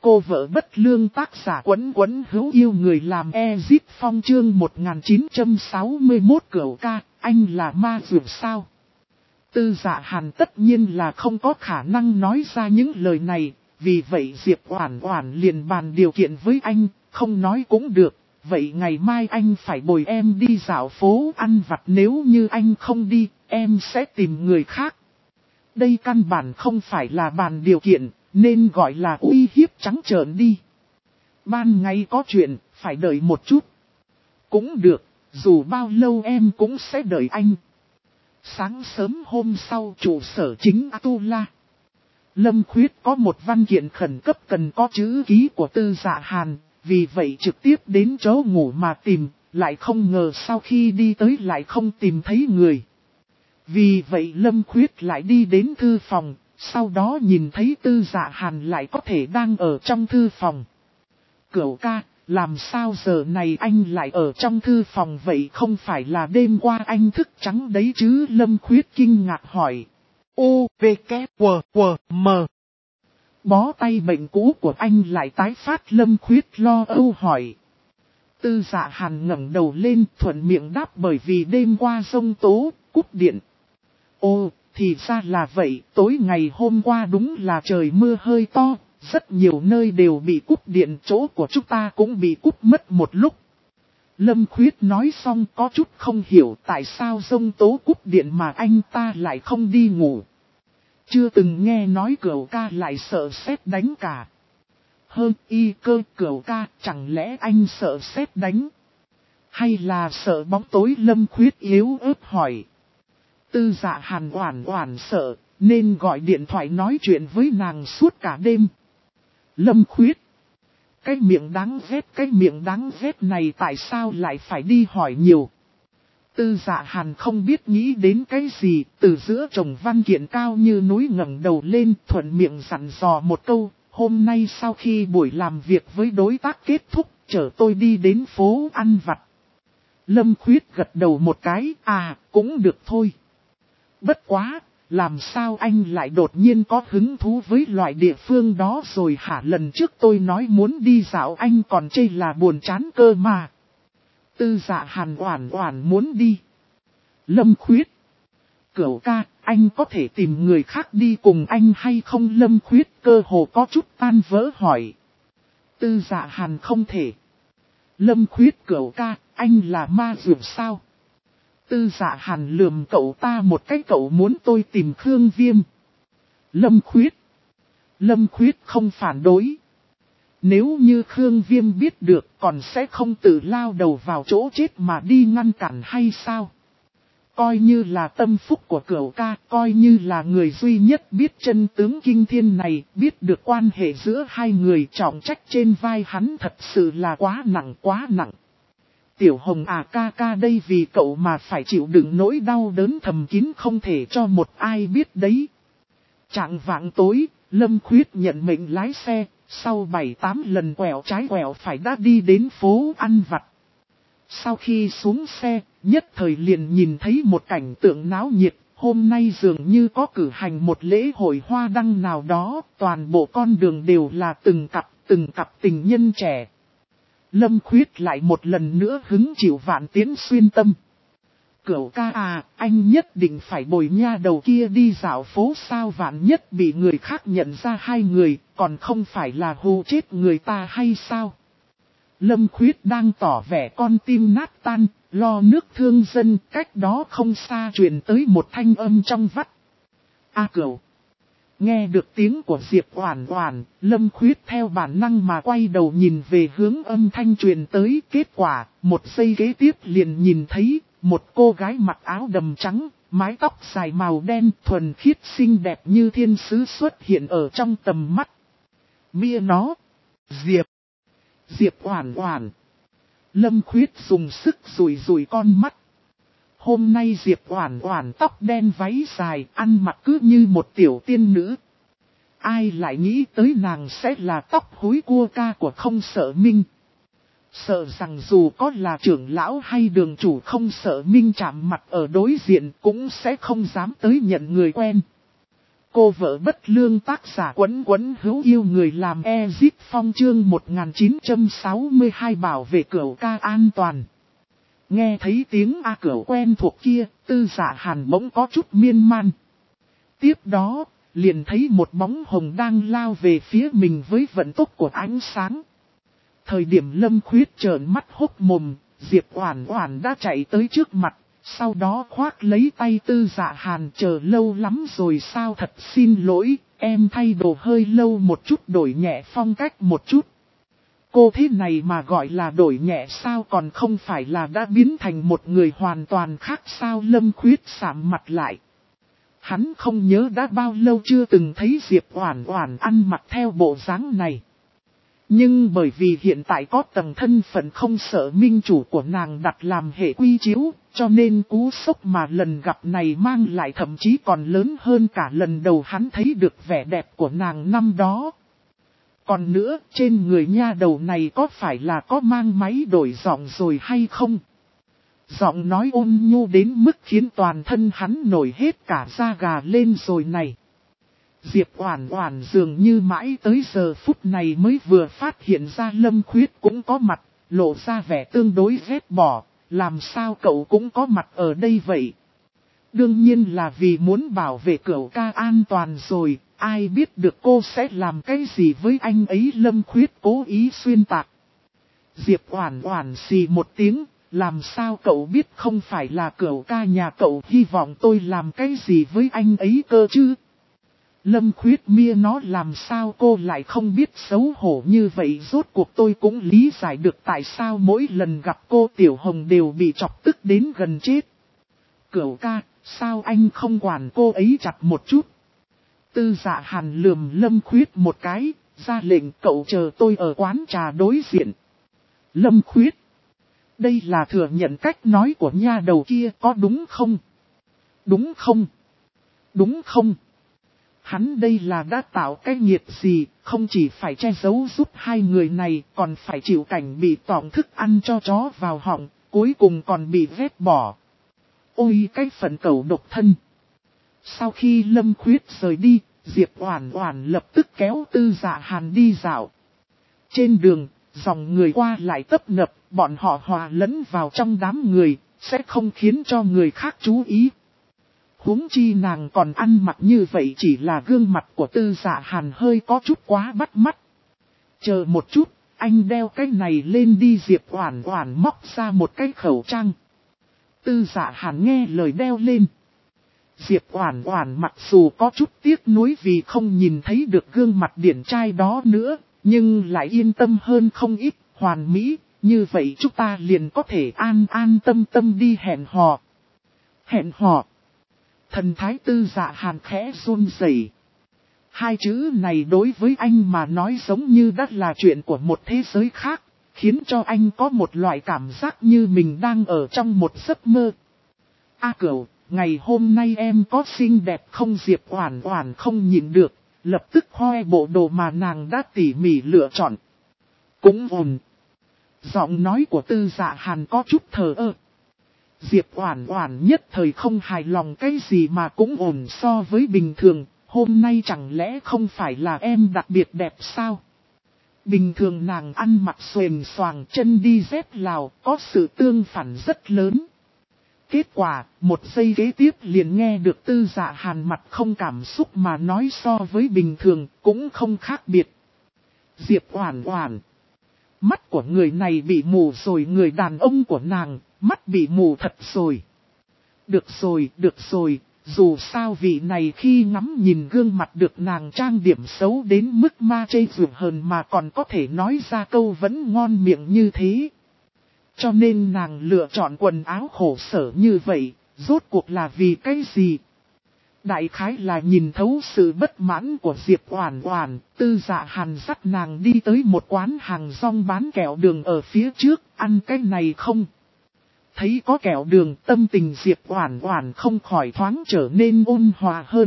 cô vợ bất lương, tác giả Quấn Quấn hữu yêu người làm Ezip Phong, chương 1961. Cửu ca, anh là ma dược sao? Tư Dạ Hàn tất nhiên là không có khả năng nói ra những lời này, vì vậy Diệp Oản Oản liền bàn điều kiện với anh, không nói cũng được, vậy ngày mai anh phải bồi em đi dạo phố ăn vặt, nếu như anh không đi, em sẽ tìm người khác. Đây căn bản không phải là bàn điều kiện, nên gọi là uy hiếp trắng trợn đi. Ban ngày có chuyện, phải đợi một chút. Cũng được, dù bao lâu em cũng sẽ đợi anh. Sáng sớm hôm sau, trụ sở chính Atula. Lâm Khuyết có một văn kiện khẩn cấp cần có chữ ký của Tư Dạ Hàn, vì vậy trực tiếp đến chỗ ngủ mà tìm, lại không ngờ sau khi đi tới lại không tìm thấy người. Vì vậy Lâm Khuyết lại đi đến thư phòng, sau đó nhìn thấy Tư Dạ Hàn lại có thể đang ở trong thư phòng. Cửu ca, làm sao giờ này anh lại ở trong thư phòng vậy, không phải là đêm qua anh thức trắng đấy chứ? Lâm Khuyết kinh ngạc hỏi. U, V, K, W, W, M. Bó tay bệnh cũ của anh lại tái phát, Lâm Khuyết lo âu hỏi. Tư Dạ Hàn ngẩng đầu lên thuận miệng đáp, bởi vì đêm qua giông tố, cúp điện. Ồ, thì ra là vậy, tối ngày hôm qua đúng là trời mưa hơi to, rất nhiều nơi đều bị cúp điện, chỗ của chúng ta cũng bị cúp mất một lúc. Lâm Khuyết nói xong có chút không hiểu tại sao giông tố cúp điện mà anh ta lại không đi ngủ. Chưa từng nghe nói Cửu ca lại sợ sét đánh cả. Hơn y cơ, Cửu ca, chẳng lẽ anh sợ sét đánh? Hay là sợ bóng tối? Lâm Khuyết yếu ớt hỏi. Tư Dạ Hàn oản oản sợ, nên gọi điện thoại nói chuyện với nàng suốt cả đêm. Lâm Khuyết. Cái miệng đáng ghét này tại sao lại phải đi hỏi nhiều? Tư Dạ Hàn không biết nghĩ đến cái gì, từ giữa chồng văn kiện cao như núi ngẩng đầu lên, thuận miệng dặn dò một câu, hôm nay sau khi buổi làm việc với đối tác kết thúc, chở tôi đi đến phố ăn vặt. Lâm Khuyết gật đầu một cái, cũng được thôi. Bất quá, làm sao anh lại đột nhiên có hứng thú với loại địa phương đó rồi hả? Lần trước tôi nói muốn đi dạo anh còn chê là buồn chán cơ mà. Tư Dạ Hàn oản oản muốn đi. Lâm Khuyết. Cửu ca, anh có thể tìm người khác đi cùng anh hay không? Lâm Khuyết cơ hồ có chút tan vỡ hỏi. Tư Dạ Hàn không thể. Lâm Khuyết, Cửu ca, anh là ma dược sao? Tư Dạ Hàn lườm cậu ta một cái, cậu muốn tôi tìm Khương Viêm. Lâm Khuyết không phản đối. Nếu như Khương Viêm biết được còn sẽ không tự lao đầu vào chỗ chết mà đi ngăn cản hay sao? Coi như là tâm phúc của Cửu ca, coi như là người duy nhất biết chân tướng kinh thiên này, biết được quan hệ giữa hai người, trọng trách trên vai hắn thật sự là quá nặng. Tiểu Hồng ca ca đây vì cậu mà phải chịu đựng nỗi đau đớn thầm kín không thể cho một ai biết đấy. Trạng vạng tối, Lâm Khuyết nhận mệnh lái xe, sau 7-8 lần quẹo trái quẹo phải đã đi đến phố ăn vặt. Sau khi xuống xe, nhất thời liền nhìn thấy một cảnh tượng náo nhiệt, hôm nay dường như có cử hành một lễ hội hoa đăng nào đó, toàn bộ con đường đều là từng cặp tình nhân trẻ. Lâm Khuyết lại một lần nữa hứng chịu Vạn Tiến xuyên tâm. Cửu ca anh nhất định phải bồi nha đầu kia đi dạo phố sao, vạn nhất bị người khác nhận ra hai người, còn không phải là hù chết người ta hay sao? Lâm Khuyết đang tỏ vẻ con tim nát tan, lo nước thương dân, cách đó không xa truyền tới một thanh âm trong vắt. Cửu. Nghe được tiếng của Diệp Oản Oản, Lâm Khuyết theo bản năng mà quay đầu nhìn về hướng âm thanh truyền tới, kết quả, một giây kế tiếp liền nhìn thấy một cô gái mặc áo đầm trắng, mái tóc dài màu đen thuần khiết xinh đẹp như thiên sứ xuất hiện ở trong tầm mắt. Mia nó, Diệp Oản Oản. Lâm Khuyết dùng sức rủi con mắt. Hôm nay Diệp Oản Oản tóc đen váy dài, ăn mặc cứ như một tiểu tiên nữ. Ai lại nghĩ tới nàng sẽ là tóc húi cua ca của Không Sợ Minh. Sợ rằng dù có là trưởng lão hay đường chủ Không Sợ Minh chạm mặt ở đối diện cũng sẽ không dám tới nhận người quen. Cô vợ bất lương tác giả Quấn Quấn hữu yêu người làm Ezip Phong chương 1962 bảo vệ cửu ca an toàn. Nghe thấy tiếng A Cửu quen thuộc kia, Tư Dạ Hàn bỗng có chút miên man. Tiếp đó, liền thấy một bóng hồng đang lao về phía mình với vận tốc của ánh sáng. Thời điểm Lâm Khuyết trợn mắt hốc mồm, Diệp Oản Oản đã chạy tới trước mặt, sau đó khoác lấy tay Tư Dạ Hàn. Chờ lâu lắm rồi sao, thật xin lỗi, em thay đồ hơi lâu một chút, đổi nhẹ phong cách một chút. Cô thế này mà gọi là đổi nhẹ sao, còn không phải là đã biến thành một người hoàn toàn khác sao? Lâm Khuyết sạm mặt lại. Hắn không nhớ đã bao lâu chưa từng thấy Diệp Oản Oản ăn mặc theo bộ dáng này. Nhưng bởi vì hiện tại có tầng thân phận không sợ minh chủ của nàng đặt làm hệ quy chiếu, cho nên cú sốc mà lần gặp này mang lại thậm chí còn lớn hơn cả lần đầu hắn thấy được vẻ đẹp của nàng năm đó. Còn nữa, trên người nha đầu này có phải là có mang máy đổi giọng rồi hay không? Giọng nói ôn nhu đến mức khiến toàn thân hắn nổi hết cả da gà lên rồi này. Diệp Oản Oản dường như mãi tới giờ phút này mới vừa phát hiện ra Lâm Khuyết cũng có mặt, lộ ra vẻ tương đối ghét bỏ, làm sao cậu cũng có mặt ở đây vậy? Đương nhiên là vì muốn bảo vệ cửu ca an toàn rồi, ai biết được cô sẽ làm cái gì với anh ấy? Lâm Khuyết cố ý xuyên tạc. Diệp Oản Oản xì một tiếng, làm sao cậu biết không phải là cửu ca nhà cậu hy vọng tôi làm cái gì với anh ấy cơ chứ? Lâm Khuyết mia nó, làm sao cô lại không biết xấu hổ như vậy? Rốt cuộc tôi cũng lý giải được tại sao mỗi lần gặp cô Tiểu Hồng đều bị chọc tức đến gần chết. Cửu ca, sao anh không quản cô ấy chặt một chút? Tư Dạ Hàn lườm Lâm Khuyết một cái, ra lệnh cậu chờ tôi ở quán trà đối diện. Lâm Khuyết, đây là thừa nhận cách nói của nha đầu kia có đúng không? Đúng không? Đúng không? Hắn đây là đã tạo cái nhiệt gì, không chỉ phải che giấu giúp hai người này, còn phải chịu cảnh bị tỏng thức ăn cho chó vào họng, cuối cùng còn bị ghét bỏ. Ôi cái phận cẩu độc thân. Sau khi Lâm Khuyết rời đi, Diệp Oản Oản lập tức kéo Tư Dạ Hàn đi dạo. Trên đường, dòng người qua lại tấp nập, bọn họ hòa lẫn vào trong đám người, sẽ không khiến cho người khác chú ý. Huống chi nàng còn ăn mặc như vậy, chỉ là gương mặt của Tư Dạ Hàn hơi có chút quá bắt mắt. Chờ một chút, anh đeo cái này lên đi. Diệp Oản Oản móc ra một cái khẩu trang. Tư Dạ Hàn nghe lời đeo lên. Diệp Oản Oản mặc dù có chút tiếc nuối vì không nhìn thấy được gương mặt điển trai đó nữa, nhưng lại yên tâm hơn không ít. Hoàn mỹ, như vậy chúng ta liền có thể an an tâm tâm đi hẹn hò. Hẹn hò. Thần thái Tư Dạ Hàn khẽ run rẩy. Hai chữ này đối với anh mà nói giống như đã là chuyện của một thế giới khác, khiến cho anh có một loại cảm giác như mình đang ở trong một giấc mơ. A Cửu, ngày hôm nay em có xinh đẹp không? Diệp Oản Oản không nhịn được, lập tức khoe bộ đồ mà nàng đã tỉ mỉ lựa chọn. Cũng ổn. Giọng nói của Tư Dạ Hàn có chút thờ ơ. Diệp Oản Oản nhất thời không hài lòng, cái gì mà cũng ổn so với bình thường, hôm nay chẳng lẽ không phải là em đặc biệt đẹp sao? Bình thường nàng ăn mặc xuềnh xoàng, chân đi dép Lào, có sự tương phản rất lớn. Kết quả, một giây kế tiếp liền nghe được Tư Dạ Hàn mặt không cảm xúc mà nói so với bình thường cũng không khác biệt. Diệp Oản Oản, mắt của người này bị mù rồi, người đàn ông của nàng, mắt bị mù thật rồi. Được rồi, dù sao vị này khi ngắm nhìn gương mặt được nàng trang điểm xấu đến mức ma chê vượt hờn mà còn có thể nói ra câu vẫn ngon miệng như thế. Cho nên nàng lựa chọn quần áo khổ sở như vậy, rốt cuộc là vì cái gì? Đại khái là nhìn thấu sự bất mãn của Diệp Oản Oản, Tư Dạ Hàn dắt nàng đi tới một quán hàng rong bán kẹo đường ở phía trước, ăn cái này không? Thấy có kẹo đường, tâm tình Diệp Oản Oản không khỏi thoáng trở nên ôn hòa hơn.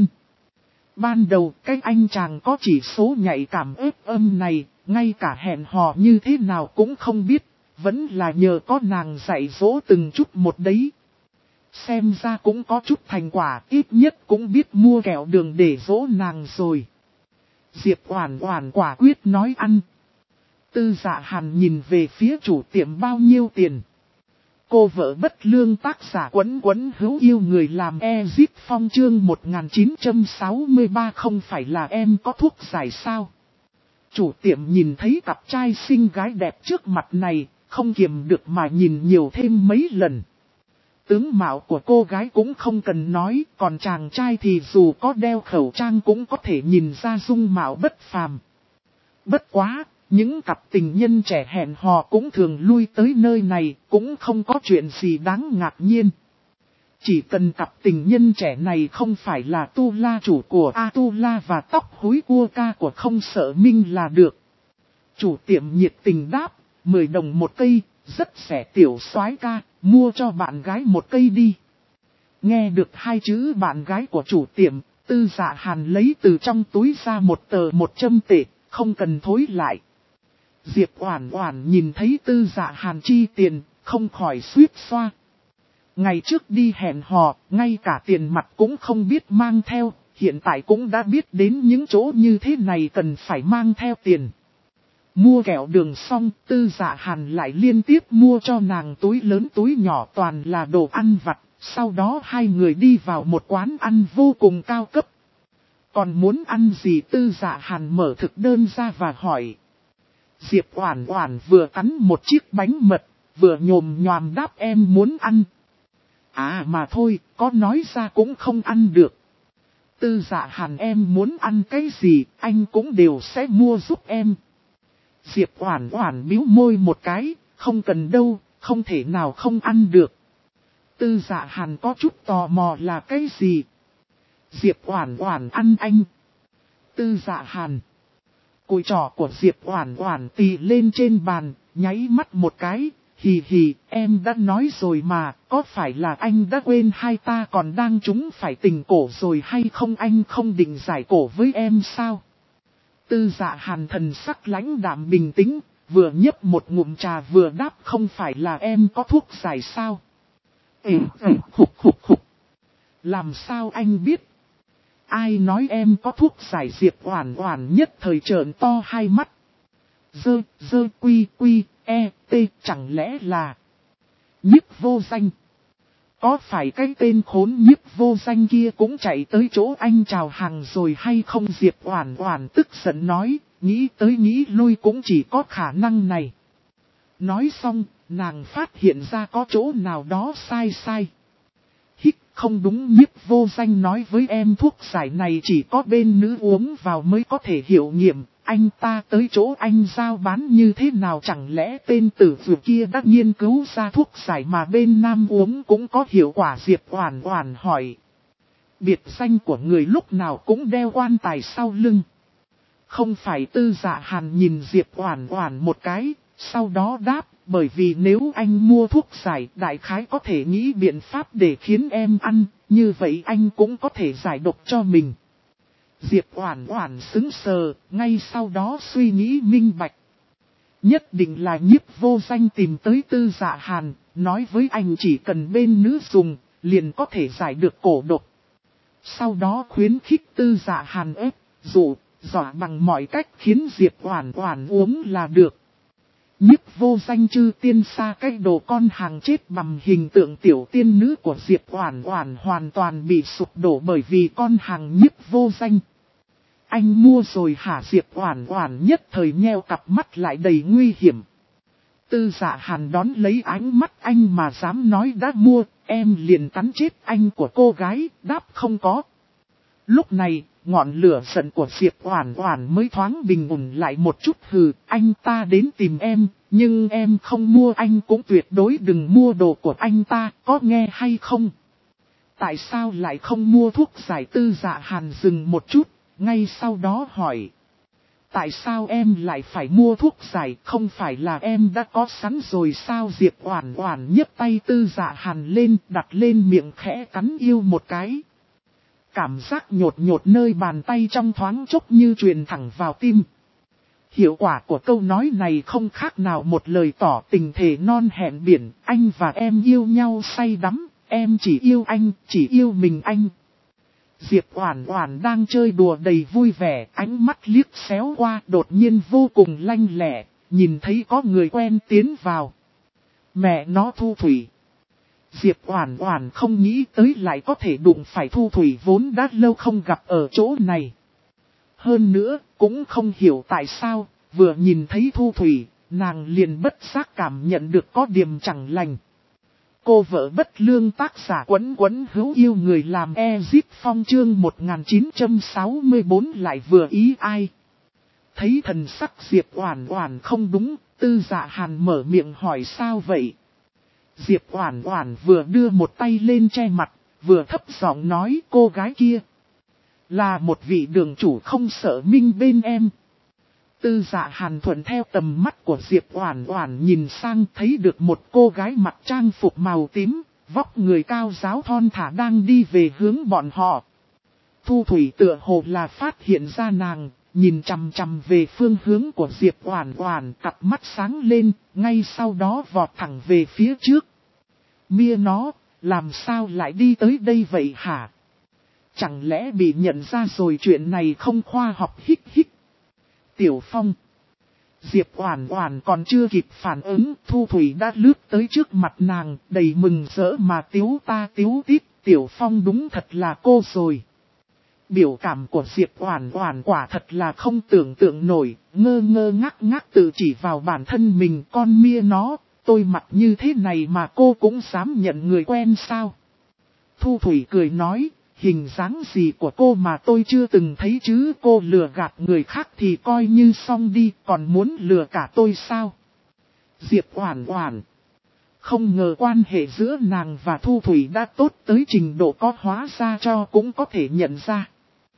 Ban đầu cái anh chàng có chỉ số nhạy cảm ép âm này, ngay cả hẹn hò như thế nào cũng không biết, vẫn là nhờ có nàng dạy dỗ từng chút một đấy. Xem ra cũng có chút thành quả, ít nhất cũng biết mua kẹo đường để dỗ nàng rồi. Diệp Oản Oản quả quyết nói ăn. Tư Dạ Hàn nhìn về phía chủ tiệm bao nhiêu tiền. Cô vợ bất lương tác giả Quấn Quấn hữu yêu người làm Ezip Phong chương 1963 không phải là em có thuốc giải sao. Chủ tiệm nhìn thấy cặp trai xinh gái đẹp trước mặt này, không kiềm được mà nhìn nhiều thêm mấy lần. Tướng mạo của cô gái cũng không cần nói, còn chàng trai thì dù có đeo khẩu trang cũng có thể nhìn ra dung mạo bất phàm. Bất quá, những cặp tình nhân trẻ hẹn hò cũng thường lui tới nơi này, cũng không có chuyện gì đáng ngạc nhiên. Chỉ cần cặp tình nhân trẻ này không phải là tu la chủ của Atula và tóc húi cua ca của Không Sợ Minh là được. Chủ tiệm nhiệt tình đáp, 10 đồng một cây, rất rẻ tiểu soái ca, mua cho bạn gái một cây đi. Nghe được hai chữ bạn gái của chủ tiệm, Tư Dạ Hàn lấy từ trong túi ra một tờ 100 tệ, không cần thối lại. Diệp Oản Oản nhìn thấy Tư Dạ Hàn chi tiền, không khỏi suýt xoa. Ngày trước đi hẹn hò, ngay cả tiền mặt cũng không biết mang theo, hiện tại cũng đã biết đến những chỗ như thế này cần phải mang theo tiền. Mua kẹo đường xong, Tư Dạ Hàn lại liên tiếp mua cho nàng túi lớn túi nhỏ toàn là đồ ăn vặt, sau đó hai người đi vào một quán ăn vô cùng cao cấp. Còn muốn ăn gì? Tư Dạ Hàn mở thực đơn ra và hỏi. Diệp Oản Oản vừa cắn một chiếc bánh mật, vừa nhồm nhoàm đáp em muốn ăn. À mà thôi, có nói ra cũng không ăn được. Tư Dạ Hàn em muốn ăn cái gì, anh cũng đều sẽ mua giúp em. Diệp Oản Oản bĩu môi một cái, không cần đâu, không thể nào không ăn được. Tư Dạ Hàn có chút tò mò là cái gì? Diệp Oản Oản ăn anh. Tư Dạ Hàn. Cùi trỏ của Diệp Oản Oản tì lên trên bàn, nháy mắt một cái, hì hì, em đã nói rồi mà, có phải là anh đã quên hai ta còn đang trúng phải tình cổ rồi hay không, anh không định giải cổ với em sao? Tư Dạ Hàn thần sắc lãnh đạm bình tĩnh, vừa nhấp một ngụm trà vừa đáp không phải là em có thuốc giải sao? Khục. Làm sao anh biết? Ai nói em có thuốc giải? Diệp Oản Oản nhất thời trợn to hai mắt. Quy, chẳng lẽ là Nhiếp Vô Danh? Có phải cái tên khốn Nhiếp Vô Danh kia cũng chạy tới chỗ anh chào hàng rồi hay không? Diệp Oản Oản tức giận nói, nghĩ tới nghĩ lui cũng chỉ có khả năng này. Nói xong, nàng phát hiện ra có chỗ nào đó sai. Không đúng, Nhiếp Vô Danh nói với em thuốc giải này chỉ có bên nữ uống vào mới có thể hiệu nghiệm, anh ta tới chỗ anh giao bán như thế nào, chẳng lẽ tên tử vừa kia đã nghiên cứu ra thuốc giải mà bên nam uống cũng có hiệu quả? Diệp Oản Oản hỏi. Biệt danh của người lúc nào cũng đeo quan tài sau lưng. Không phải? Tư Dạ Hàn nhìn Diệp Oản Oản một cái, sau đó đáp, bởi vì nếu anh mua thuốc giải, đại khái có thể nghĩ biện pháp để khiến em ăn, như vậy anh cũng có thể giải độc cho mình. Diệp Oản Oản sững sờ, ngay sau đó suy nghĩ minh bạch. Nhất định là Nhiếp Vô Danh tìm tới Tư Dạ Hàn, nói với anh chỉ cần bên nữ dùng, liền có thể giải được cổ độc. Sau đó khuyến khích Tư Dạ Hàn ép, dụ, dọa bằng mọi cách khiến Diệp Oản Oản uống là được. Nhiếp Vô Danh chư tiên xa cái đồ con hàng chết bằng hình tượng tiểu tiên nữ của Diệp Oản Oản hoàn toàn bị sụp đổ bởi vì con hàng Nhiếp Vô Danh. Anh mua rồi hả? Diệp Oản Oản nhất thời nheo cặp mắt lại đầy nguy hiểm. Tư Dạ Hàn đón lấy ánh mắt anh mà dám nói đã mua, em liền cắn chết anh của cô gái, đáp không có. Lúc này, ngọn lửa giận của Diệp Oản Oản mới thoáng bình ổn lại một chút. Hừ, anh ta đến tìm em, nhưng em không mua, anh cũng tuyệt đối đừng mua đồ của anh ta, có nghe hay không? Tại sao lại không mua thuốc giải? Tư Dạ Hàn dừng một chút, ngay sau đó hỏi. Tại sao em lại phải mua thuốc giải, không phải là em đã có sẵn rồi sao? Diệp Oản Oản nhấc tay Tư Dạ Hàn lên, đặt lên miệng khẽ cắn yêu một cái. Cảm giác nhột nơi bàn tay trong thoáng chốc như truyền thẳng vào tim. Hiệu quả của câu nói này không khác nào một lời tỏ tình thề non hẹn biển, anh và em yêu nhau say đắm, Em chỉ yêu anh, chỉ yêu mình anh. Diệp Oản Oản đang chơi đùa đầy vui vẻ, ánh mắt liếc xéo qua đột nhiên vô cùng lanh lẹ, nhìn thấy có người quen tiến vào. Mẹ nó Thu Thủy. Diệp Oản Oản không nghĩ tới lại có thể đụng phải Thu Thủy vốn đã lâu không gặp ở chỗ này. Hơn nữa, cũng không hiểu tại sao, vừa nhìn thấy Thu Thủy, nàng liền bất giác cảm nhận được có điểm chẳng lành. Cô vợ bất lương tác giả Quấn Quấn hữu yêu người làm Ezip Phong chương 1964 lại vừa ý ai. Thấy thần sắc Diệp Oản Oản không đúng, Tư Dạ Hàn mở miệng hỏi sao vậy. Diệp Oản Oản vừa đưa một tay lên che mặt, vừa thấp giọng nói cô gái kia là một vị đường chủ không sợ minh bên em. Tư Dạ Hàn thuận theo tầm mắt của Diệp Oản Oản nhìn sang thấy được một cô gái mặc trang phục màu tím, vóc người cao ráo thon thả đang đi về hướng bọn họ. Thu Thủy tựa hồ là phát hiện ra nàng, nhìn chằm chằm về phương hướng của Diệp Oản Oản, cặp mắt sáng lên, ngay sau đó vọt thẳng về phía trước. Mia nó, làm sao lại đi tới đây vậy hả? Chẳng lẽ bị nhận ra rồi chuyện này không khoa học hích hích. Tiểu Phong. Diệp Oản Oản còn chưa kịp phản ứng, Thu Thủy đã lướt tới trước mặt nàng, đầy mừng rỡ mà tiếu ta tiếu tít, Tiểu Phong đúng thật là cô rồi. Biểu cảm của Diệp Oản Oản quả thật là không tưởng tượng nổi, ngơ ngơ ngác ngác tự chỉ vào bản thân mình, con mia nó, tôi mặc như thế này mà cô cũng dám nhận người quen sao? Thu Thủy cười nói, hình dáng gì của cô mà tôi chưa từng thấy chứ, cô lừa gạt người khác thì coi như xong đi, còn muốn lừa cả tôi sao? Diệp Oản Oản. Không ngờ quan hệ giữa nàng và Thu Thủy đã tốt tới trình độ có hóa ra cho cũng có thể nhận ra.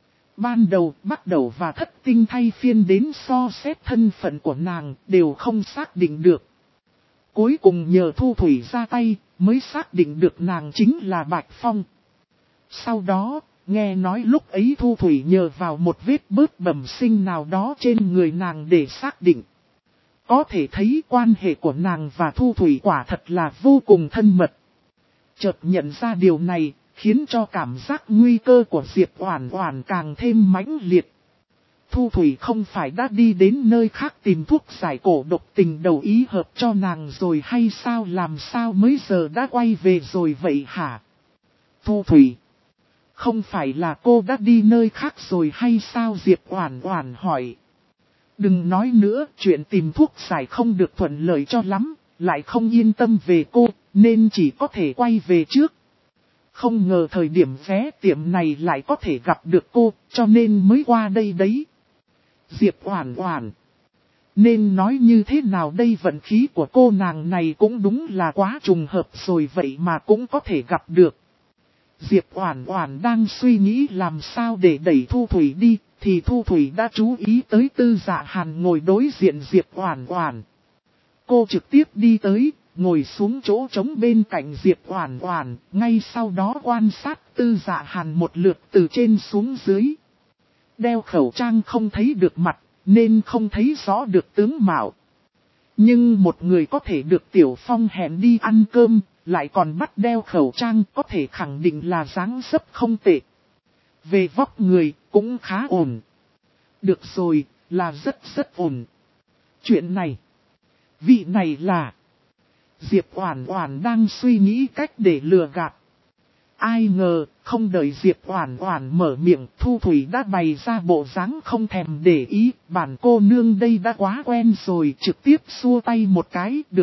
Ban đầu, bắt đầu và thất tinh thay phiên đến so xét thân phận của nàng đều không xác định được. Cuối cùng nhờ Thu Thủy ra tay mới xác định được nàng chính là Bạch Phong. Sau đó, nghe nói lúc ấy Thu Thủy nhờ vào một vết bớt bẩm sinh nào đó trên người nàng để xác định. Có thể thấy quan hệ của nàng và Thu Thủy quả thật là vô cùng thân mật. Chợt nhận ra điều này, khiến cho cảm giác nguy cơ của Diệp Oản Oản càng thêm mãnh liệt. Thu Thủy không phải đã đi đến nơi khác tìm thuốc giải cổ độc tình đầu ý hợp cho nàng rồi hay sao, làm sao mới giờ đã quay về rồi vậy hả? Thu Thủy, không phải là cô đã đi nơi khác rồi hay sao, Diệp Oản Oản hỏi. Đừng nói nữa, chuyện tìm thuốc giải không được thuận lợi cho lắm, lại không yên tâm về cô, nên chỉ có thể quay về trước. Không ngờ thời điểm vé tiệm này lại có thể gặp được cô, cho nên mới qua đây đấy. Diệp Oản Oản. Nên nói như thế nào đây, vận khí của cô nàng này cũng đúng là quá trùng hợp rồi vậy mà cũng có thể gặp được. Diệp Oản Oản đang suy nghĩ làm sao để đẩy Thu Thủy đi, thì Thu Thủy đã chú ý tới Tư Dạ Hàn ngồi đối diện Diệp Oản Oản. Cô trực tiếp đi tới, ngồi xuống chỗ trống bên cạnh Diệp Oản Oản, ngay sau đó quan sát Tư Dạ Hàn một lượt từ trên xuống dưới. Đeo khẩu trang không thấy được mặt, nên không thấy rõ được tướng mạo. Nhưng một người có thể được Tiểu Phong hẹn đi ăn cơm, lại còn bắt đeo khẩu trang, có thể khẳng định là dáng dấp không tệ. Về vóc người, cũng khá ổn. Được rồi, là rất ổn. Chuyện này, vị này là... Diệp Oản Oản đang suy nghĩ cách để lừa gạt. Ai ngờ, không đợi Diệp Oản Oản mở miệng, Thu Thủy đã bày ra bộ dáng không thèm để ý, bản cô nương đây đã quá quen rồi, trực tiếp xua tay một cái, được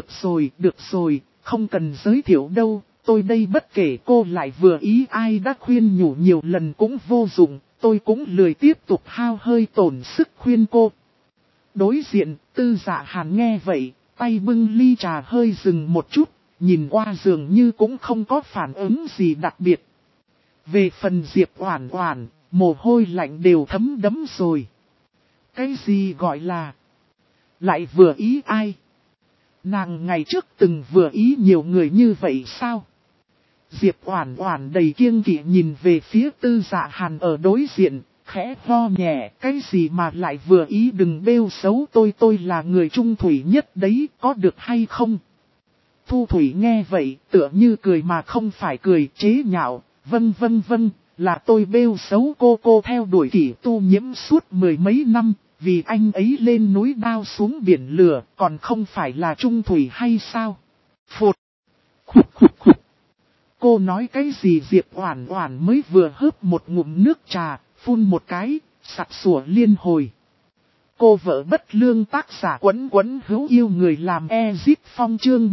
rồi, không cần giới thiệu đâu, tôi đây bất kể cô lại vừa ý ai đã khuyên nhủ nhiều lần cũng vô dụng, tôi cũng lười tiếp tục hao hơi tổn sức khuyên cô. Đối diện, Tư Dạ Hàn nghe vậy, tay bưng ly trà hơi dừng một chút. Nhìn qua dường như cũng không có phản ứng gì đặc biệt. Về phần Diệp Oản Oản, mồ hôi lạnh đều thấm đẫm rồi. Cái gì gọi là lại vừa ý ai? Nàng ngày trước từng vừa ý nhiều người như vậy sao? Diệp Oản Oản đầy kiêng kỵ nhìn về phía Tư Dạ Hàn ở đối diện, khẽ ho nhẹ, cái gì mà lại vừa ý, đừng bêu xấu tôi là người trung thủy nhất đấy, có được hay không? Thu Thủy nghe vậy, tựa như cười mà không phải cười, chế nhạo, vâng, là tôi bêu xấu cô theo đuổi Kỷ Tu Nhiễm suốt mười mấy năm, vì anh ấy lên núi đao xuống biển lửa, còn không phải là trung thủy hay sao? Phụt! Khục. Cô nói cái gì Diệp Oản Oản mới vừa hớp một ngụm nước trà, phun một cái, sặc sủa liên hồi. Cô vợ bất lương tác giả Quấn hữu yêu người làm Ezip Phong chương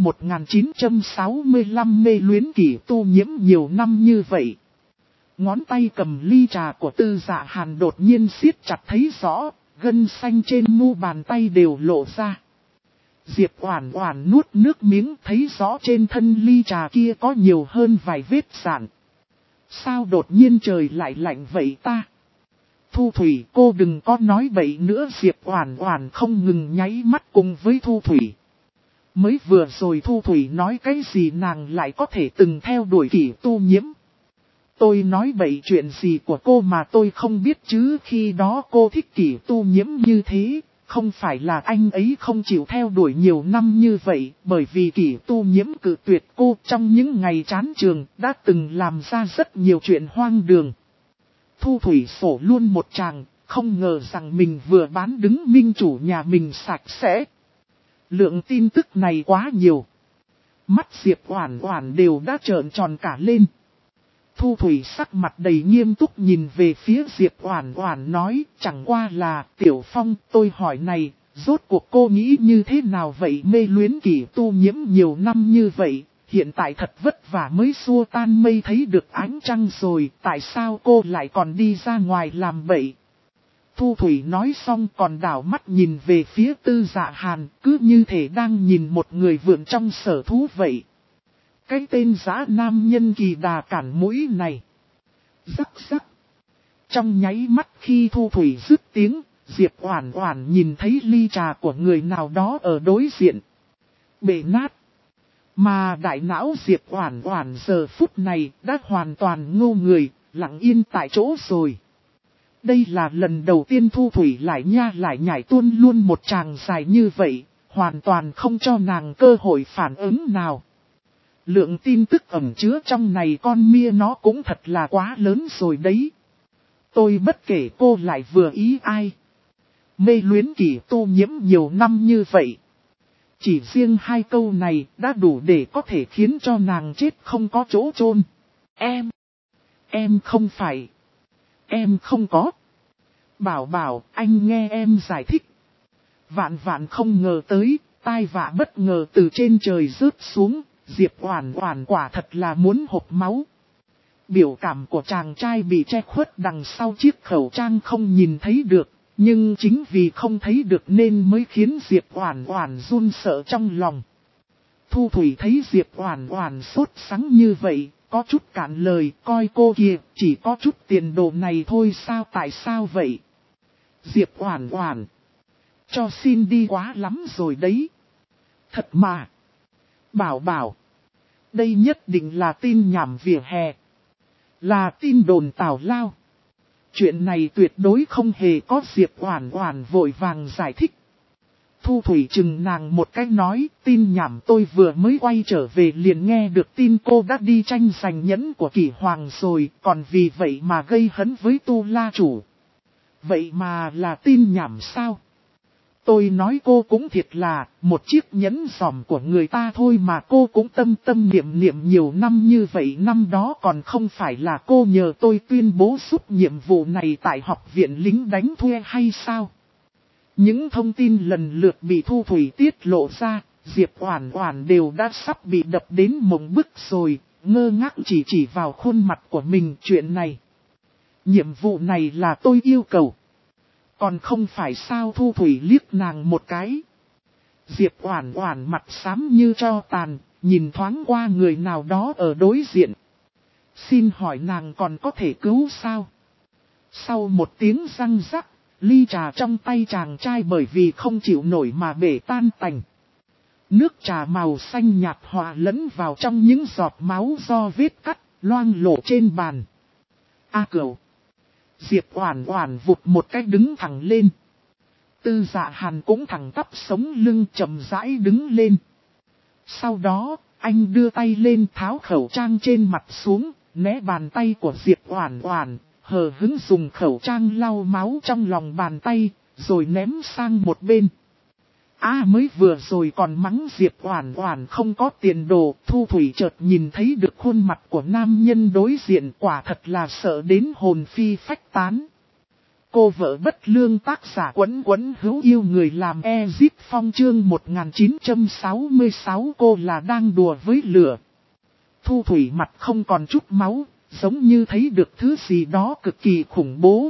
1965 mê luyến Kỷ Tu Nhiễm nhiều năm như vậy. Ngón tay cầm ly trà của Tư Dạ Hàn đột nhiên siết chặt thấy rõ, gân xanh trên mu bàn tay đều lộ ra. Diệp Oản Oản nuốt nước miếng thấy rõ trên thân ly trà kia có nhiều hơn vài vết sạn. Sao đột nhiên trời lại lạnh vậy ta? Thu Thủy cô đừng có nói bậy nữa. Diệp Oản Oản không ngừng nháy mắt cùng với Thu Thủy. Mới vừa rồi Thu Thủy nói cái gì nàng lại có thể từng theo đuổi Kỷ Tu Nhiễm. Tôi nói bậy chuyện gì của cô mà tôi không biết chứ, khi đó cô thích Kỷ Tu Nhiễm như thế, không phải là anh ấy không chịu theo đuổi nhiều năm như vậy, bởi vì Kỷ Tu Nhiễm cự tuyệt cô trong những ngày chán trường đã từng làm ra rất nhiều chuyện hoang đường. Thu Thủy sổ luôn một tràng, không ngờ rằng mình vừa bán đứng minh chủ nhà mình sạch sẽ. Lượng tin tức này quá nhiều. Mắt Diệp Oản Oản đều đã trợn tròn cả lên. Thu Thủy sắc mặt đầy nghiêm túc nhìn về phía Diệp Oản Oản nói, chẳng qua là, Tiểu Phong, tôi hỏi này, rốt cuộc cô nghĩ như thế nào vậy? Mê luyến Kỷ Tu Nhiễm nhiều năm như vậy, hiện tại thật vất vả mới xua tan mây thấy được ánh trăng rồi, tại sao cô lại còn đi ra ngoài làm bậy? Thu Thủy nói xong còn đảo mắt nhìn về phía Tư Dạ Hàn, cứ như thể đang nhìn một người vượn trong sở thú vậy. Cái tên dã nam nhân kỳ đà cản mũi này. Rắc. Trong nháy mắt khi Thu Thủy dứt tiếng, Diệp Oản Oản nhìn thấy ly trà của người nào đó ở đối diện. Bể nát. Mà đại não Diệp Oản Oản giờ phút này đã hoàn toàn ngô người, lặng yên tại chỗ rồi. Đây là lần đầu tiên Thu Thủy lại nhảy tuôn luôn một tràng dài như vậy, hoàn toàn không cho nàng cơ hội phản ứng nào. Lượng tin tức ẩn chứa trong này con mia nó cũng thật là quá lớn rồi đấy. Tôi bất kể cô lại vừa ý ai. Mê luyến Kỷ Tu Nhiễm nhiều năm như vậy. Chỉ riêng hai câu này đã đủ để có thể khiến cho nàng chết không có chỗ chôn. Em không phải. Em không có. Bảo, anh nghe em giải thích. Vạn không ngờ tới, tai vạ bất ngờ từ trên trời rớt xuống. Diệp Oản Oản quả thật là muốn hộc máu. Biểu cảm của chàng trai bị che khuất đằng sau chiếc khẩu trang không nhìn thấy được, nhưng chính vì không thấy được nên mới khiến Diệp Oản Oản run sợ trong lòng. Thu Thủy thấy Diệp Oản Oản sốt sắng như vậy, có chút cạn lời, coi cô kìa, chỉ có chút tiền đồ này thôi sao, tại sao vậy? Diệp Oản Oản, cho xin đi quá lắm rồi đấy. Thật mà. Bảo, đây nhất định là tin nhảm vỉa hè. Là tin đồn tào lao. Chuyện này tuyệt đối không hề có. Diệp Oản Oản vội vàng giải thích. Thu Thủy chừng nàng một cái nói, tin nhảm, tôi vừa mới quay trở về liền nghe được tin cô đã đi tranh giành nhẫn của Kỷ Hoàng rồi, còn vì vậy mà gây hấn với Tu La Chủ. Vậy mà là tin nhảm sao? Tôi nói cô cũng thiệt là, một chiếc nhẫn giòm của người ta thôi mà cô cũng tâm niệm nhiều năm như vậy. Năm đó còn không phải là cô nhờ tôi tuyên bố giúp nhiệm vụ này tại học viện lính đánh thuê hay sao? Những thông tin lần lượt bị Thu Thủy tiết lộ ra, Diệp Oản Oản đều đã sắp bị đập đến mộng bức rồi, ngơ ngác chỉ vào khuôn mặt của mình. Chuyện này, nhiệm vụ này là tôi yêu cầu. Còn không phải sao? Thu Thủy liếc nàng một cái. Diệp Oản Oản mặt xám như tro tàn, nhìn thoáng qua người nào đó ở đối diện. Xin hỏi nàng còn có thể cứu sao? Sau một tiếng răng rắc, ly trà trong tay chàng trai bởi vì không chịu nổi mà bể tan tành. Nước trà màu xanh nhạt hòa lẫn vào trong những giọt máu do vết cắt, loang lổ trên bàn. A Cửu. Diệp Oản Oản vụt một cái đứng thẳng lên. Tư Dạ Hàn cũng thẳng tắp sống lưng chậm rãi đứng lên. Sau đó, anh đưa tay lên tháo khẩu trang trên mặt xuống, né bàn tay của Diệp Oản Oản, hờ hững dùng khẩu trang lau máu trong lòng bàn tay, rồi ném sang một bên. Mới vừa rồi còn mắng Diệp Oản Oản không có tiền đồ, Thu Thủy chợt nhìn thấy được khuôn mặt của nam nhân đối diện, quả thật là sợ đến hồn phi phách tán. Cô vợ bất lương, tác giả Quấn Quấn hữu yêu người làm Ezip Phong, chương 1966, cô là đang đùa với lửa. Thu Thủy mặt không còn chút máu, giống như thấy được thứ gì đó cực kỳ khủng bố.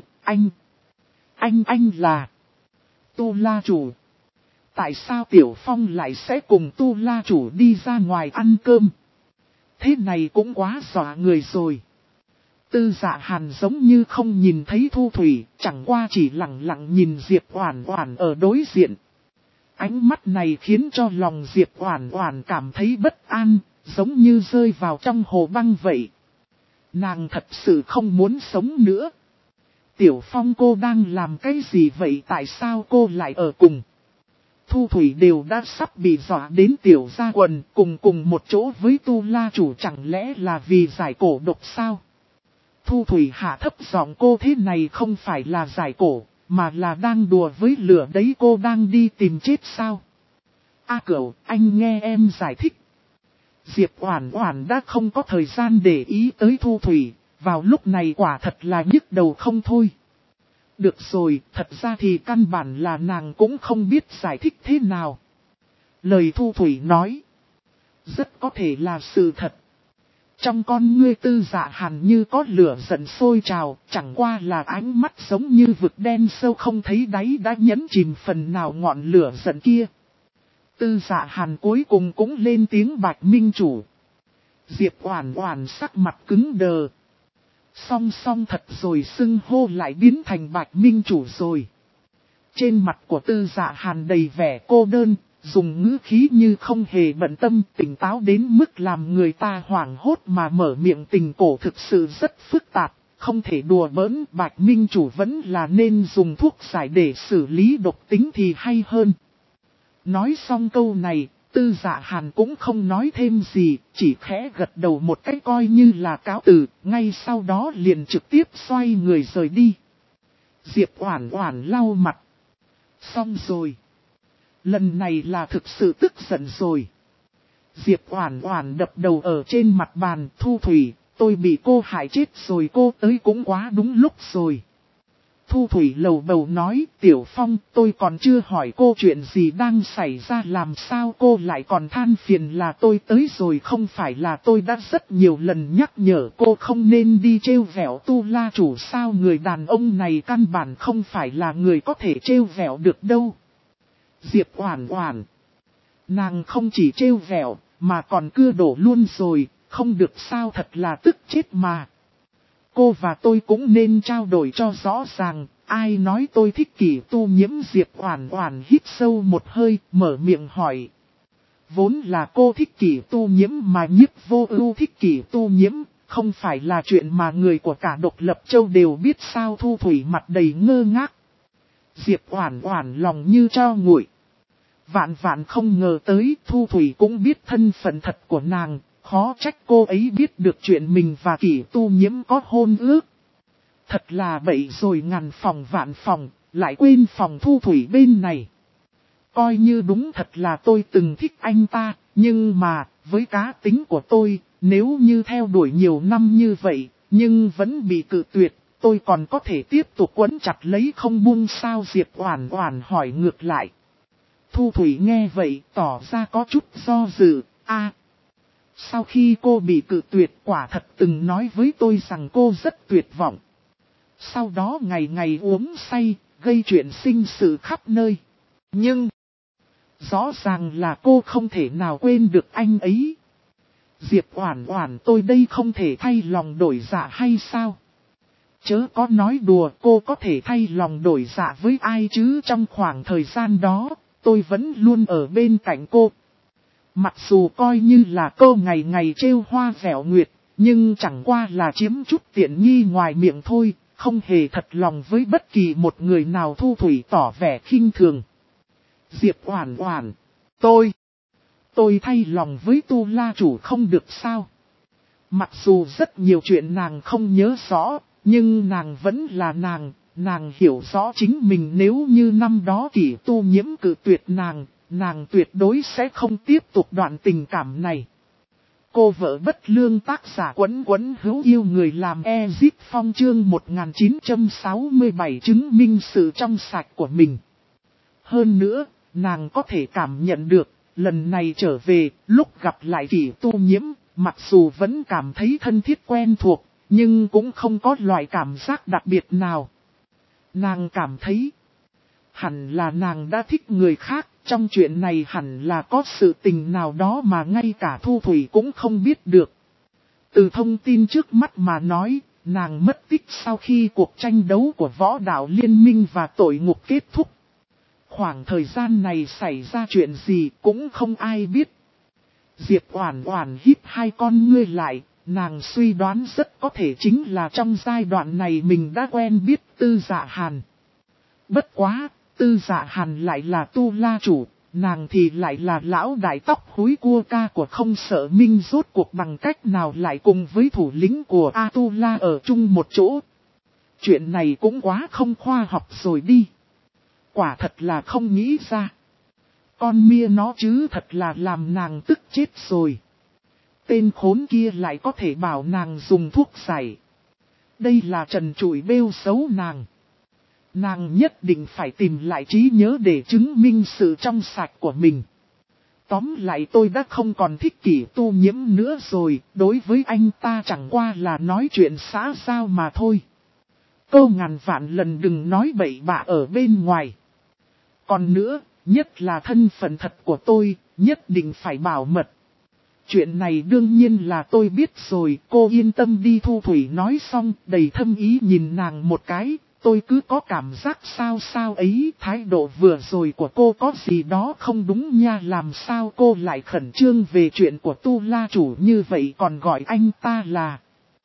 Anh là Tu La Chủ. Tại sao Tiểu Phong lại sẽ cùng Tu La Chủ đi ra ngoài ăn cơm? Thế này cũng quá dọa người rồi. Tư Dạ Hàn giống như không nhìn thấy Thu Thủy, chẳng qua chỉ lặng lặng nhìn Diệp Oản Oản ở đối diện. Ánh mắt này khiến cho lòng Diệp Oản Oản cảm thấy bất an, giống như rơi vào trong hồ băng vậy. Nàng thật sự không muốn sống nữa. Tiểu Phong, cô đang làm cái gì vậy? Tại sao cô lại ở cùng? Thu Thủy đều đã sắp bị dọa đến tiểu ra quần, cùng một chỗ với Tu La Chủ, chẳng lẽ là vì giải cổ độc sao? Thu Thủy hạ thấp giọng, cô thế này không phải là giải cổ, mà là đang đùa với lửa đấy, cô đang đi tìm chết sao? Cửu, anh nghe em giải thích. Diệp Oản Oản đã không có thời gian để ý tới Thu Thủy, vào lúc này quả thật là nhức đầu không thôi. Được rồi, thật ra thì căn bản là nàng cũng không biết giải thích thế nào. Lời Thu Thủy nói, rất có thể là sự thật. Trong con ngươi Tư Dạ Hàn như có lửa giận sôi trào, chẳng qua là ánh mắt giống như vực đen sâu không thấy đáy đã nhấn chìm phần nào ngọn lửa giận kia. Tư Dạ Hàn cuối cùng cũng lên tiếng, Bạch Minh Chủ. Diệp Oản Oản sắc mặt cứng đờ. Song thật rồi, xưng hô lại biến thành Bạch Minh Chủ rồi. Trên mặt của Tư Dạ Hàn đầy vẻ cô đơn, dùng ngữ khí như không hề bận tâm, tỉnh táo đến mức làm người ta hoảng hốt mà mở miệng. Tình cổ thực sự rất phức tạp, không thể đùa bỡn. Bạch Minh Chủ vẫn là nên dùng thuốc giải để xử lý độc tính thì hay hơn. Nói xong câu này, Tư Dạ Hàn cũng không nói thêm gì, chỉ khẽ gật đầu một cách coi như là cáo từ, ngay sau đó liền trực tiếp xoay người rời đi. Diệp Oản Oản lau mặt. Xong rồi. Lần này là thực sự tức giận rồi. Diệp Oản Oản đập đầu ở trên mặt bàn, Thu Thủy, tôi bị cô hại chết rồi, cô tới cũng quá đúng lúc rồi. Thu Thủy lầu bầu nói, Tiểu Phong, tôi còn chưa hỏi cô chuyện gì đang xảy ra, làm sao cô lại còn than phiền là tôi tới rồi? Không phải là tôi đã rất nhiều lần nhắc nhở cô không nên đi trêu vẻo Tu La Chủ sao? Người đàn ông này căn bản không phải là người có thể trêu vẻo được đâu. Diệp Oản Oản, nàng không chỉ trêu vẻo, mà còn cưa đổ luôn rồi, không được sao, thật là tức chết mà. Cô và tôi cũng nên trao đổi cho rõ ràng, ai nói tôi thích Kỷ Tu Nhiễm? Diệp Oản Oản hít sâu một hơi, mở miệng hỏi. Vốn là cô thích Kỷ Tu Nhiễm mà Nhiếp Vô Ưu thích Kỷ Tu Nhiễm, không phải là chuyện mà người của cả Độc Lập Châu đều biết sao? Thu Thủy mặt đầy ngơ ngác. Diệp Oản Oản lòng như tro nguội. Vạn không ngờ tới, Thu Thủy cũng biết thân phận thật của nàng. Khó trách cô ấy biết được chuyện mình và Kỷ Tu Nhiễm có hôn ước. Thật là bậy rồi, ngàn phòng vạn phòng, lại quên phòng Thu Thủy bên này. Coi như đúng thật là tôi từng thích anh ta, nhưng mà, với cá tính của tôi, nếu như theo đuổi nhiều năm như vậy, nhưng vẫn bị cự tuyệt, tôi còn có thể tiếp tục quấn chặt lấy không buông sao? Diệp Oản Oản hỏi ngược lại. Thu Thủy nghe vậy, tỏ ra có chút do dự. Sau khi cô bị cự tuyệt, quả thật từng nói với tôi rằng cô rất tuyệt vọng. Sau đó ngày ngày uống say, gây chuyện sinh sự khắp nơi. Nhưng, rõ ràng là cô không thể nào quên được anh ấy. Diệp Oản Oản, tôi đây không thể thay lòng đổi dạ hay sao? Chớ có nói đùa, cô có thể thay lòng đổi dạ với ai chứ? Trong khoảng thời gian đó, tôi vẫn luôn ở bên cạnh cô. Mặc dù coi như là cô ngày ngày trêu hoa vẻo nguyệt, nhưng chẳng qua là chiếm chút tiện nghi ngoài miệng thôi, không hề thật lòng với bất kỳ một người nào. Thu Thủy tỏ vẻ khinh thường. Diệp Oản Oản, tôi Tôi thay lòng với Tu La chủ không được sao? Mặc dù rất nhiều chuyện nàng không nhớ rõ, nhưng nàng vẫn là nàng hiểu rõ chính mình, nếu như năm đó Kỷ Tu Nhiễm cự tuyệt nàng tuyệt đối sẽ không tiếp tục đoạn tình cảm này. Cô vợ bất lương, tác giả Quấn Quấn hữu yêu người làm Ezip Phong, chương 1967, chứng minh sự trong sạch của mình. Hơn nữa, nàng có thể cảm nhận được, lần này trở về, lúc gặp lại Kỷ Tu Nhiễm, mặc dù vẫn cảm thấy thân thiết quen thuộc, nhưng cũng không có loại cảm giác đặc biệt nào. Nàng cảm thấy, hẳn là nàng đã thích người khác, trong chuyện này hẳn là có sự tình nào đó mà ngay cả Thu Thủy cũng không biết được. Từ thông tin trước mắt mà nói, nàng mất tích sau khi cuộc tranh đấu của Võ Đạo Liên Minh và Tội Ngục kết thúc. Khoảng thời gian này xảy ra chuyện gì cũng không ai biết. Diệp Oản Oản híp hai con ngươi lại, nàng suy đoán rất có thể chính là trong giai đoạn này mình đã quen biết Tư Dạ Hàn. Bất quá, Tư Dạ Hàn lại là Tu La chủ, nàng thì lại là lão đại tóc húi cua ca của Không Sợ Minh, rốt cuộc bằng cách nào lại cùng với thủ lĩnh của A Tu La ở chung một chỗ. Chuyện này cũng quá không khoa học rồi đi. Quả thật là không nghĩ ra. Con mia nó chứ thật là làm nàng tức chết rồi. Tên khốn kia lại có thể bảo nàng dùng thuốc giải. Đây là trần trụi bêu xấu nàng. Nàng nhất định phải tìm lại trí nhớ để chứng minh sự trong sạch của mình. Tóm lại tôi đã không còn thích Kỷ Tu Nhiễm nữa rồi, đối với anh ta chẳng qua là nói chuyện xã giao mà thôi. Câu ngàn vạn lần đừng nói bậy bạ ở bên ngoài. Còn nữa, nhất là thân phận thật của tôi, nhất định phải bảo mật. Chuyện này đương nhiên là tôi biết rồi, cô yên tâm đi. Thu Thủy nói xong, đầy thâm ý nhìn nàng một cái, tôi cứ có cảm giác sao ấy, thái độ vừa rồi của cô có gì đó không đúng nha, làm sao cô lại khẩn trương về chuyện của Tu La chủ như vậy, còn gọi anh ta là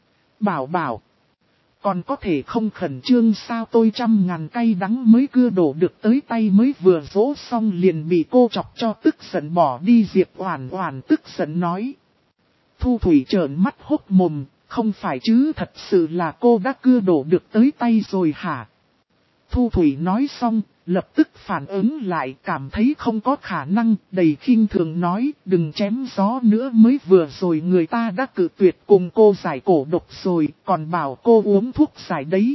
Bảo. Còn có thể không khẩn trương sao? Tôi 100.000 cay đắng mới cưa đổ được tới tay, mới vừa dỗ xong liền bị cô chọc cho tức giận bỏ đi. Diệp Oản Oản tức giận nói. Thu Thủy trợn mắt hốt mồm, không phải chứ, thật sự là cô đã cưa đổ được tới tay rồi hả? Thu Thủy nói xong, lập tức phản ứng lại, cảm thấy không có khả năng, đầy khinh thường nói, đừng chém gió nữa, mới vừa rồi người ta đã cự tuyệt cùng cô giải cổ độc rồi, còn bảo cô uống thuốc giải đấy.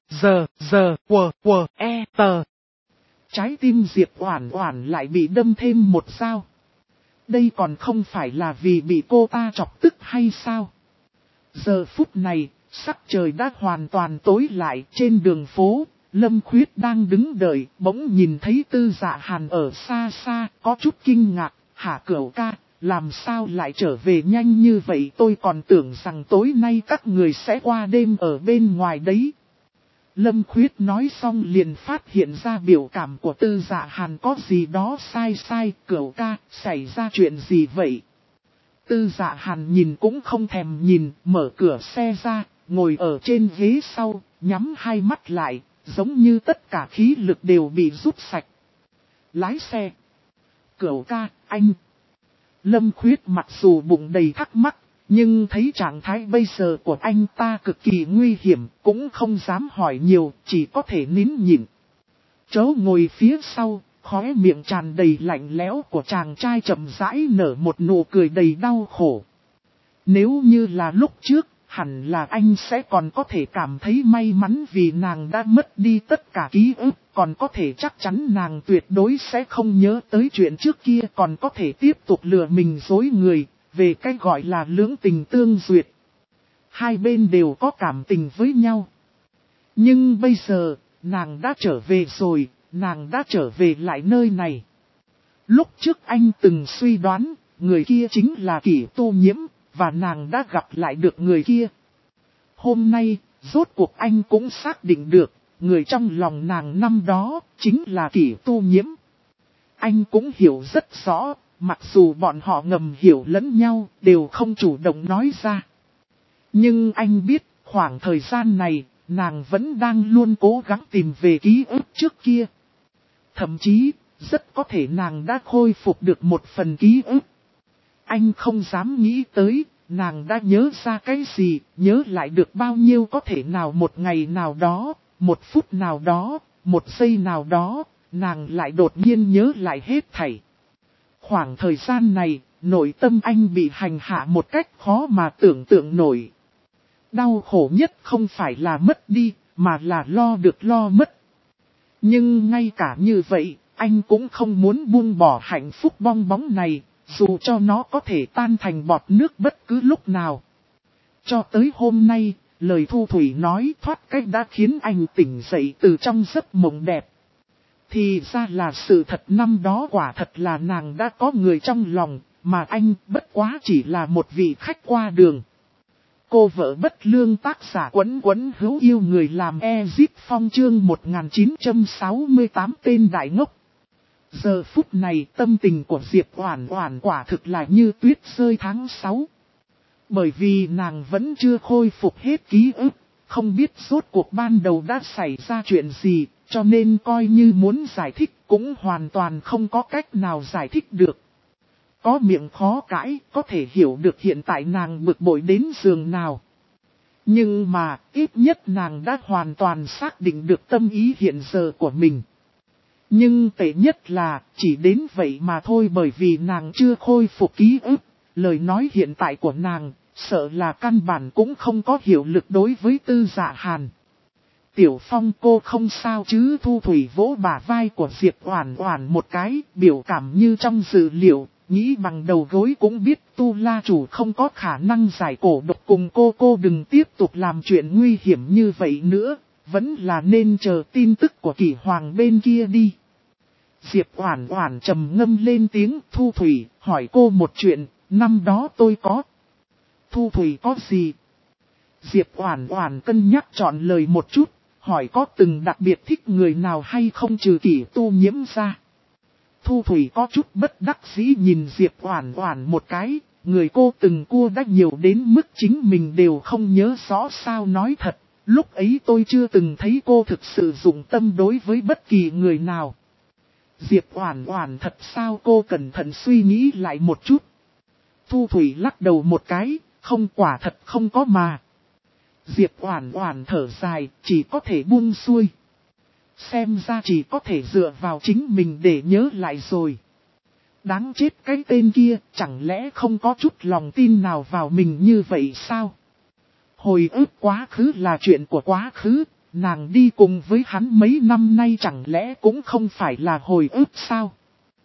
Tờ. Trái tim Diệp Oản Oản lại bị đâm thêm một dao. Đây còn không phải là vì bị cô ta chọc tức hay sao? Giờ phút này, sắc trời đã hoàn toàn tối lại. Trên đường phố, Lâm Khuyết đang đứng đợi, bỗng nhìn thấy Tư Dạ Hàn ở xa xa, có chút kinh ngạc. Hả Cửu ca, làm sao lại trở về nhanh như vậy? Tôi còn tưởng rằng tối nay các người sẽ qua đêm ở bên ngoài đấy. Lâm Khuyết nói xong liền phát hiện ra biểu cảm của Tư Dạ Hàn có gì đó sai. Cửu ca, xảy ra chuyện gì vậy? Tư Dạ Hàn nhìn cũng không thèm nhìn, mở cửa xe ra, ngồi ở trên ghế sau, nhắm hai mắt lại, giống như tất cả khí lực đều bị rút sạch. Lái xe. Cửu ca, anh. Lâm Khuyết mặc dù bụng đầy thắc mắc, nhưng thấy trạng thái bây giờ của anh ta cực kỳ nguy hiểm, cũng không dám hỏi nhiều, chỉ có thể nín nhịn. Chỗ ngồi phía sau, khóe miệng tràn đầy lạnh lẽo của chàng trai chậm rãi nở một nụ cười đầy đau khổ. Nếu như là lúc trước, hẳn là anh sẽ còn có thể cảm thấy may mắn vì nàng đã mất đi tất cả ký ức, còn có thể chắc chắn nàng tuyệt đối sẽ không nhớ tới chuyện trước kia, còn có thể tiếp tục lừa mình dối người, về cái gọi là lưỡng tình tương duyệt. Hai bên đều có cảm tình với nhau. Nhưng bây giờ, nàng đã trở về rồi, nàng đã trở về lại nơi này. Lúc trước anh từng suy đoán, người kia chính là Kỷ Tu Nhiễm, và nàng đã gặp lại được người kia. Hôm nay, rốt cuộc anh cũng xác định được, người trong lòng nàng năm đó, chính là Kỷ Tu Nhiễm. Anh cũng hiểu rất rõ, mặc dù bọn họ ngầm hiểu lẫn nhau, đều không chủ động nói ra. Nhưng anh biết, khoảng thời gian này, nàng vẫn đang luôn cố gắng tìm về ký ức trước kia. Thậm chí, rất có thể nàng đã khôi phục được một phần ký ức. Anh không dám nghĩ tới, nàng đã nhớ ra cái gì, nhớ lại được bao nhiêu có thể nào một ngày nào đó, một phút nào đó, một giây nào đó, nàng lại đột nhiên nhớ lại hết thảy. Khoảng thời gian này, nội tâm anh bị hành hạ một cách khó mà tưởng tượng nổi. Đau khổ nhất không phải là mất đi, mà là lo được lo mất. Nhưng ngay cả như vậy, anh cũng không muốn buông bỏ hạnh phúc bong bóng này, dù cho nó có thể tan thành bọt nước bất cứ lúc nào. Cho tới hôm nay, lời Thu Thủy nói thoát cách đã khiến anh tỉnh dậy từ trong giấc mộng đẹp. Thì ra là sự thật, năm đó quả thật là nàng đã có người trong lòng, mà anh bất quá chỉ là một vị khách qua đường. Cô vợ bất lương, tác giả Quấn Quấn hữu yêu người làm Ezip Phong, chương 1968, tên đại ngốc. Giờ phút này tâm tình của Diệp Oản Oản quả thực là như tuyết rơi tháng 6. Bởi vì nàng vẫn chưa khôi phục hết ký ức, không biết rốt cuộc ban đầu đã xảy ra chuyện gì, cho nên coi như muốn giải thích cũng hoàn toàn không có cách nào giải thích được. Có miệng khó cãi, có thể hiểu được hiện tại nàng bực bội đến giường nào. Nhưng mà, ít nhất nàng đã hoàn toàn xác định được tâm ý hiện giờ của mình. Nhưng tệ nhất là, chỉ đến vậy mà thôi, bởi vì nàng chưa khôi phục ký ức, lời nói hiện tại của nàng, sợ là căn bản cũng không có hiệu lực đối với Tư Dạ Hàn. Tiểu Phong, cô không sao chứ? Thu Thủy vỗ bả vai của Diệp Oản Oản một cái, biểu cảm như trong dự liệu, nghĩ bằng đầu gối cũng biết Tu La chủ không có khả năng giải cổ độc cùng cô đừng tiếp tục làm chuyện nguy hiểm như vậy nữa, vẫn là nên chờ tin tức của Kỷ Hoàng bên kia đi. Diệp Oản Oản trầm ngâm lên tiếng, Thu Thủy, hỏi cô một chuyện, năm đó tôi có. Thu Thủy có gì? Diệp Oản Oản cân nhắc chọn lời một chút, hỏi có từng đặc biệt thích người nào hay không trừ Kỷ Tu Nhiễm ra. Thu Thủy có chút bất đắc dĩ nhìn Diệp Oản Oản một cái, người cô từng cua đã nhiều đến mức chính mình đều không nhớ rõ sao. Nói thật, lúc ấy tôi chưa từng thấy cô thực sự dụng tâm đối với bất kỳ người nào. Diệp Oản Oản, thật sao? Cô cẩn thận suy nghĩ lại một chút. Thu Thủy lắc đầu một cái, không, quả thật không có mà. Diệp Oản Oản thở dài, chỉ có thể buông xuôi. Xem ra chỉ có thể dựa vào chính mình để nhớ lại rồi. Đáng chết, cái tên kia, chẳng lẽ không có chút lòng tin nào vào mình như vậy sao? Hồi ức quá khứ là chuyện của quá khứ, nàng đi cùng với hắn mấy năm nay chẳng lẽ cũng không phải là hồi ức sao?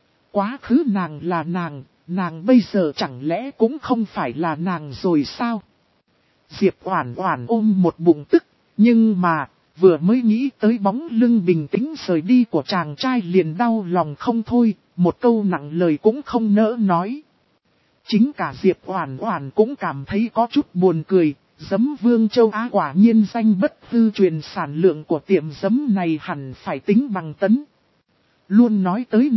Quá khứ nàng là nàng bây giờ chẳng lẽ cũng không phải là nàng rồi sao? Diệp Oản Oản ôm một bụng tức, nhưng mà, vừa mới nghĩ tới bóng lưng bình tĩnh rời đi của chàng trai liền đau lòng không thôi, một câu nặng lời cũng không nỡ nói. Chính cả Diệp Oản Oản cũng cảm thấy có chút buồn cười, giấm Vương Châu Á quả nhiên danh bất hư truyền, sản lượng của tiệm giấm này hẳn phải tính bằng tấn. Luôn nói tới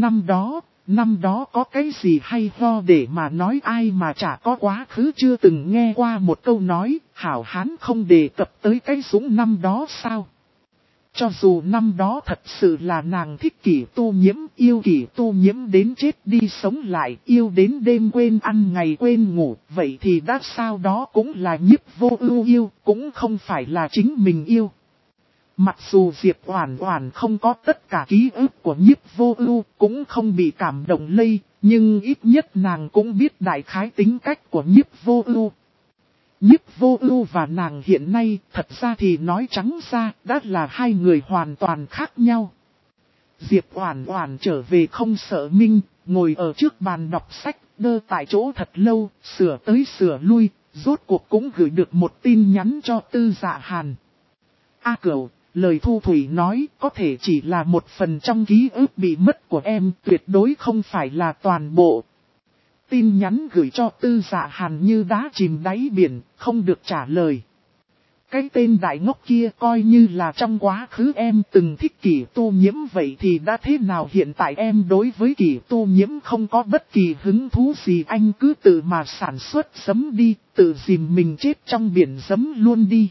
năm đó có cái gì hay ho để mà nói, ai mà chả có quá khứ chưa từng nghe qua một câu nói, hảo hán không đề cập tới cái súng năm đó sao. Cho dù năm đó thật sự là nàng thích Kỷ Tu Nhiễm, yêu Kỷ Tu Nhiễm đến chết đi sống lại, yêu đến đêm quên ăn ngày quên ngủ, vậy thì đã sao đó cũng là Nhiếp Vô Ưu yêu, cũng không phải là chính mình yêu. Mặc dù Diệp Oản Oản không có tất cả ký ức của Nhiếp Vô Ưu, cũng không bị cảm động lây, nhưng ít nhất nàng cũng biết đại khái tính cách của Nhiếp Vô Ưu. Nhiếp Vô Ưu và nàng hiện nay, thật ra thì nói trắng ra, đã là hai người hoàn toàn khác nhau. Diệp Oản Oản trở về không sợ minh, ngồi ở trước bàn đọc sách, đơ tại chỗ thật lâu, sửa tới sửa lui, rốt cuộc cũng gửi được một tin nhắn cho Tư Dạ Hàn. A Cửu, lời Thu Thủy nói có thể chỉ là một phần trong ký ức bị mất của em, tuyệt đối không phải là toàn bộ. Tin nhắn gửi cho Tư Dạ Hàn như đá chìm đáy biển, không được trả lời. Cái tên đại ngốc kia coi như là trong quá khứ em từng thích Kỷ Tu Nhiễm, vậy thì đã thế nào hiện tại em đối với Kỷ Tu Nhiễm không có bất kỳ hứng thú gì, anh cứ tự mà sản xuất giấm đi, tự dìm mình chết trong biển giấm luôn đi.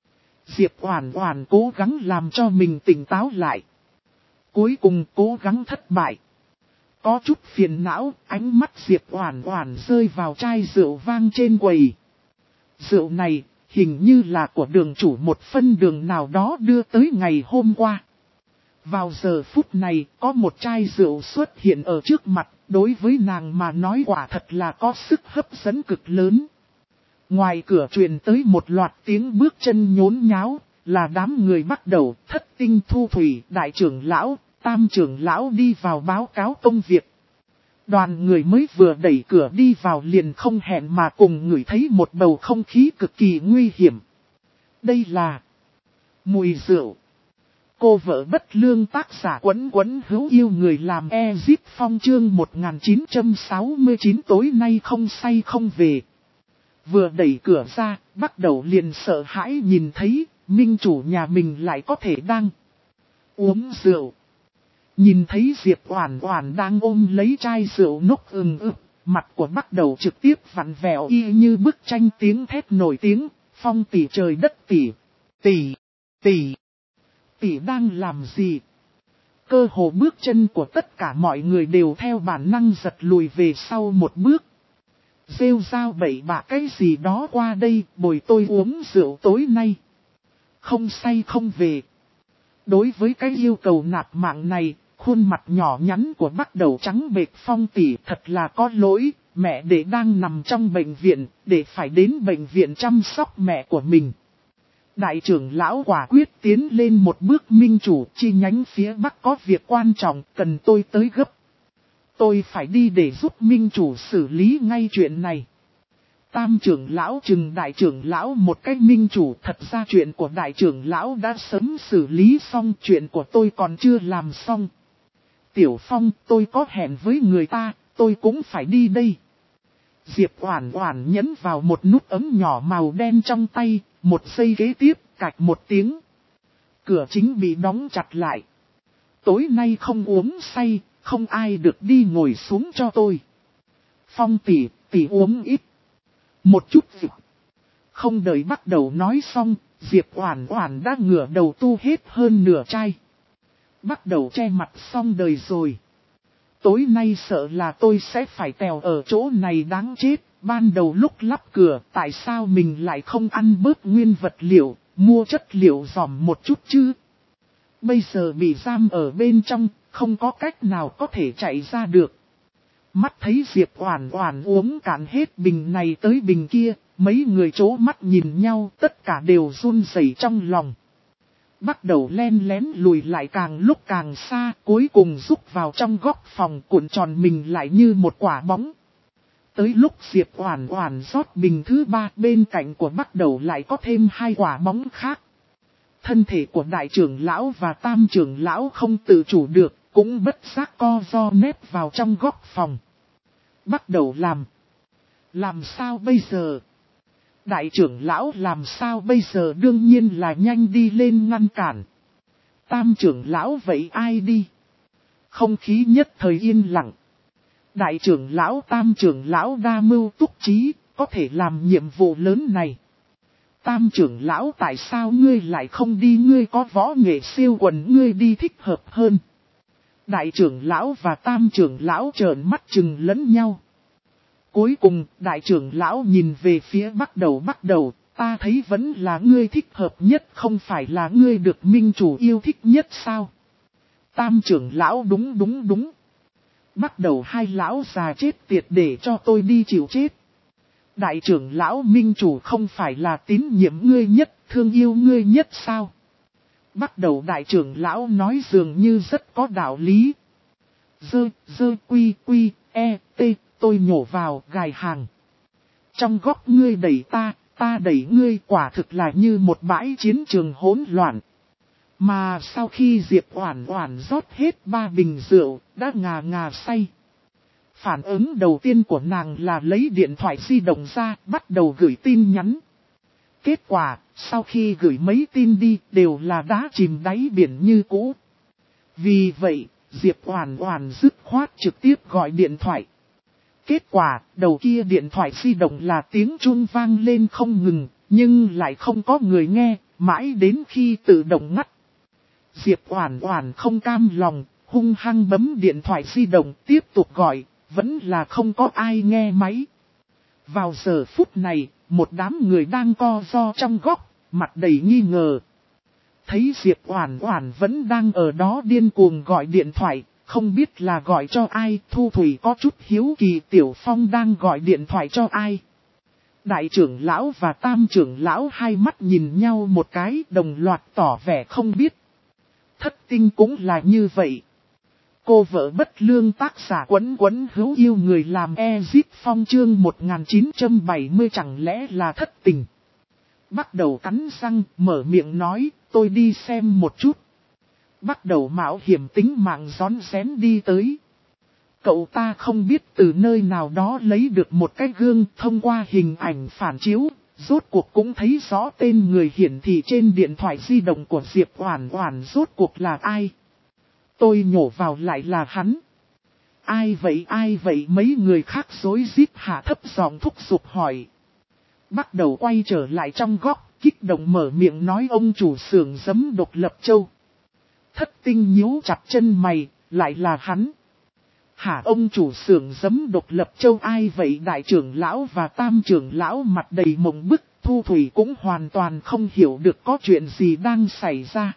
Diệp Oản Oản cố gắng làm cho mình tỉnh táo lại. Cuối cùng cố gắng thất bại. Có chút phiền não, ánh mắt Diệp Oản Oản rơi vào chai rượu vang trên quầy. Rượu này, hình như là của đường chủ một phân đường nào đó đưa tới ngày hôm qua. Vào giờ phút này, có một chai rượu xuất hiện ở trước mặt, đối với nàng mà nói quả thật là có sức hấp dẫn cực lớn. Ngoài cửa truyền tới một loạt tiếng bước chân nhốn nháo, là đám người bắt đầu Thất Tinh Thu Thủy, đại trưởng lão, tam trưởng lão đi vào báo cáo công việc. Đoàn người mới vừa đẩy cửa đi vào liền không hẹn mà cùng ngửi thấy một bầu không khí cực kỳ nguy hiểm. Đây là mùi rượu. Cô vợ bất lương tác giả Quấn Quấn hữu yêu người làm Ezip Phong chương 1969 tối nay không say không về. Vừa đẩy cửa ra, bắt đầu liền sợ hãi nhìn thấy, minh chủ nhà mình lại có thể đang uống rượu. Nhìn thấy Diệp Oản Oản đang ôm lấy chai rượu nốc ực, mặt của bắt đầu trực tiếp vặn vẹo y như bức tranh tiếng thét nổi tiếng, Phong tỷ trời đất tỷ, tỷ đang làm gì? Cơ hồ bước chân của tất cả mọi người đều theo bản năng giật lùi về sau một bước. Rêu rao bậy bạ cái gì đó qua đây, bồi tôi uống rượu tối nay. Không say không về. Đối với cái yêu cầu nạp mạng này, khuôn mặt nhỏ nhắn của bắt đầu trắng bệch. Phong tỷ thật là có lỗi, mẹ để đang nằm trong bệnh viện, để phải đến bệnh viện chăm sóc mẹ của mình. Đại trưởng lão quả quyết tiến lên một bước, minh chủ chi nhánh phía bắc có việc quan trọng cần tôi tới gấp. Tôi phải đi để giúp minh chủ xử lý ngay chuyện này. Tam trưởng lão chừng đại trưởng lão một cách, minh chủ thật ra chuyện của đại trưởng lão đã sớm xử lý xong, chuyện của tôi còn chưa làm xong. Tiểu Phong, tôi có hẹn với người ta, tôi cũng phải đi đây. Diệp Oản Oản nhấn vào một nút ấm nhỏ màu đen trong tay, một giây kế tiếp, cạch một tiếng. Cửa chính bị đóng chặt lại. Tối nay không uống say, không ai được đi ngồi xuống cho tôi. Phong tỷ uống ít. Một chút việc. Không đợi bắt đầu nói xong, Diệp Oản Oản đã ngửa đầu tu hết hơn nửa chai. Bắt đầu che mặt xong đời rồi. Tối nay sợ là tôi sẽ phải tèo ở chỗ này đáng chết. Ban đầu lúc lắp cửa, tại sao mình lại không ăn bớt nguyên vật liệu, mua chất liệu giòm một chút chứ? Bây giờ bị giam ở bên trong, không có cách nào có thể chạy ra được. Mắt thấy Diệp Oản Oản uống cạn hết bình này tới bình kia, mấy người chố mắt nhìn nhau, tất cả đều run rẩy trong lòng. Bắt đầu len lén lùi lại càng lúc càng xa, cuối cùng rúc vào trong góc phòng, cuộn tròn mình lại như một quả bóng. Tới lúc Diệp Oản Oản rót bình thứ 3, bên cạnh của bắt đầu lại có thêm 2 quả bóng khác. Thân thể của đại trưởng lão và tam trưởng lão không tự chủ được, cũng bất giác co ro nép vào trong góc phòng. Bắt đầu làm sao bây giờ? Đại trưởng lão làm sao bây giờ? Đương nhiên là nhanh đi lên ngăn cản. Tam trưởng lão vậy ai đi? Không khí nhất thời yên lặng. Đại trưởng lão tam trưởng lão đa mưu túc trí, có thể làm nhiệm vụ lớn này. Tam trưởng lão tại sao ngươi lại không đi? Ngươi có võ nghệ siêu quần, ngươi đi thích hợp hơn. Đại trưởng lão và tam trưởng lão trợn mắt chừng lẫn nhau. Cuối cùng, đại trưởng lão nhìn về phía bắt đầu, ta thấy vẫn là ngươi thích hợp nhất, không phải là ngươi được minh chủ yêu thích nhất sao? Tam trưởng lão đúng. Bắt đầu, 2 lão già chết tiệt để cho tôi đi chịu chết. Đại trưởng lão, minh chủ không phải là tín nhiệm ngươi nhất, thương yêu ngươi nhất sao? Bắt đầu, đại trưởng lão nói dường như rất có đạo lý. Quy, tôi nhổ vào gài hàng. Trong góc ngươi đẩy ta đẩy ngươi, quả thực là như một bãi chiến trường hỗn loạn. Mà sau khi Diệp Oản Oản rót hết 3 bình rượu, đã ngà say. Phản ứng đầu tiên của nàng là lấy điện thoại di động ra, bắt đầu gửi tin nhắn. Kết quả, sau khi gửi mấy tin đi, đều là đá chìm đáy biển như cũ. Vì vậy, Diệp Oản Oản dứt khoát trực tiếp gọi điện thoại. Kết quả, đầu kia điện thoại di động là tiếng chuông vang lên không ngừng, nhưng lại không có người nghe, mãi đến khi tự động ngắt. Diệp Oản Oản không cam lòng, hung hăng bấm điện thoại di động tiếp tục gọi, vẫn là không có ai nghe máy. Vào giờ phút này, một đám người đang co ro trong góc, mặt đầy nghi ngờ. Thấy Diệp Oản Oản vẫn đang ở đó điên cuồng gọi điện thoại, không biết là gọi cho ai. Thu Thủy có chút hiếu kỳ Tiểu Phong đang gọi điện thoại cho ai. Đại trưởng lão và tam trưởng lão hai mắt nhìn nhau một cái, đồng loạt tỏ vẻ không biết. Thất tinh cũng là như vậy. Cô vợ bất lương tác giả Quấn Quấn hữu yêu người làm Ezit Phong chương 1970 chẳng lẽ là thất tình. Bắt đầu cắn răng, mở miệng nói, tôi đi xem một chút. Bắt đầu mạo hiểm tính mạng rón rén đi tới. Cậu ta không biết từ nơi nào đó lấy được một cái gương, thông qua hình ảnh phản chiếu, rốt cuộc cũng thấy rõ tên người hiển thị trên điện thoại di động của Diệp Oản Oản rốt cuộc là ai. Tôi nhổ vào lại là hắn. Ai vậy mấy người khác rối rít hạ thấp giọng thúc giục hỏi. Bắt đầu quay trở lại trong góc, kích động mở miệng nói ông chủ xưởng giấm Độc Lập Châu. Thất tinh nhíu chặt chân mày, lại là hắn. Hả ông chủ xưởng giấm Độc Lập Châu ai vậy? Đại trưởng lão và tam trưởng lão mặt đầy mộng bức, Thu Thủy cũng hoàn toàn không hiểu được có chuyện gì đang xảy ra.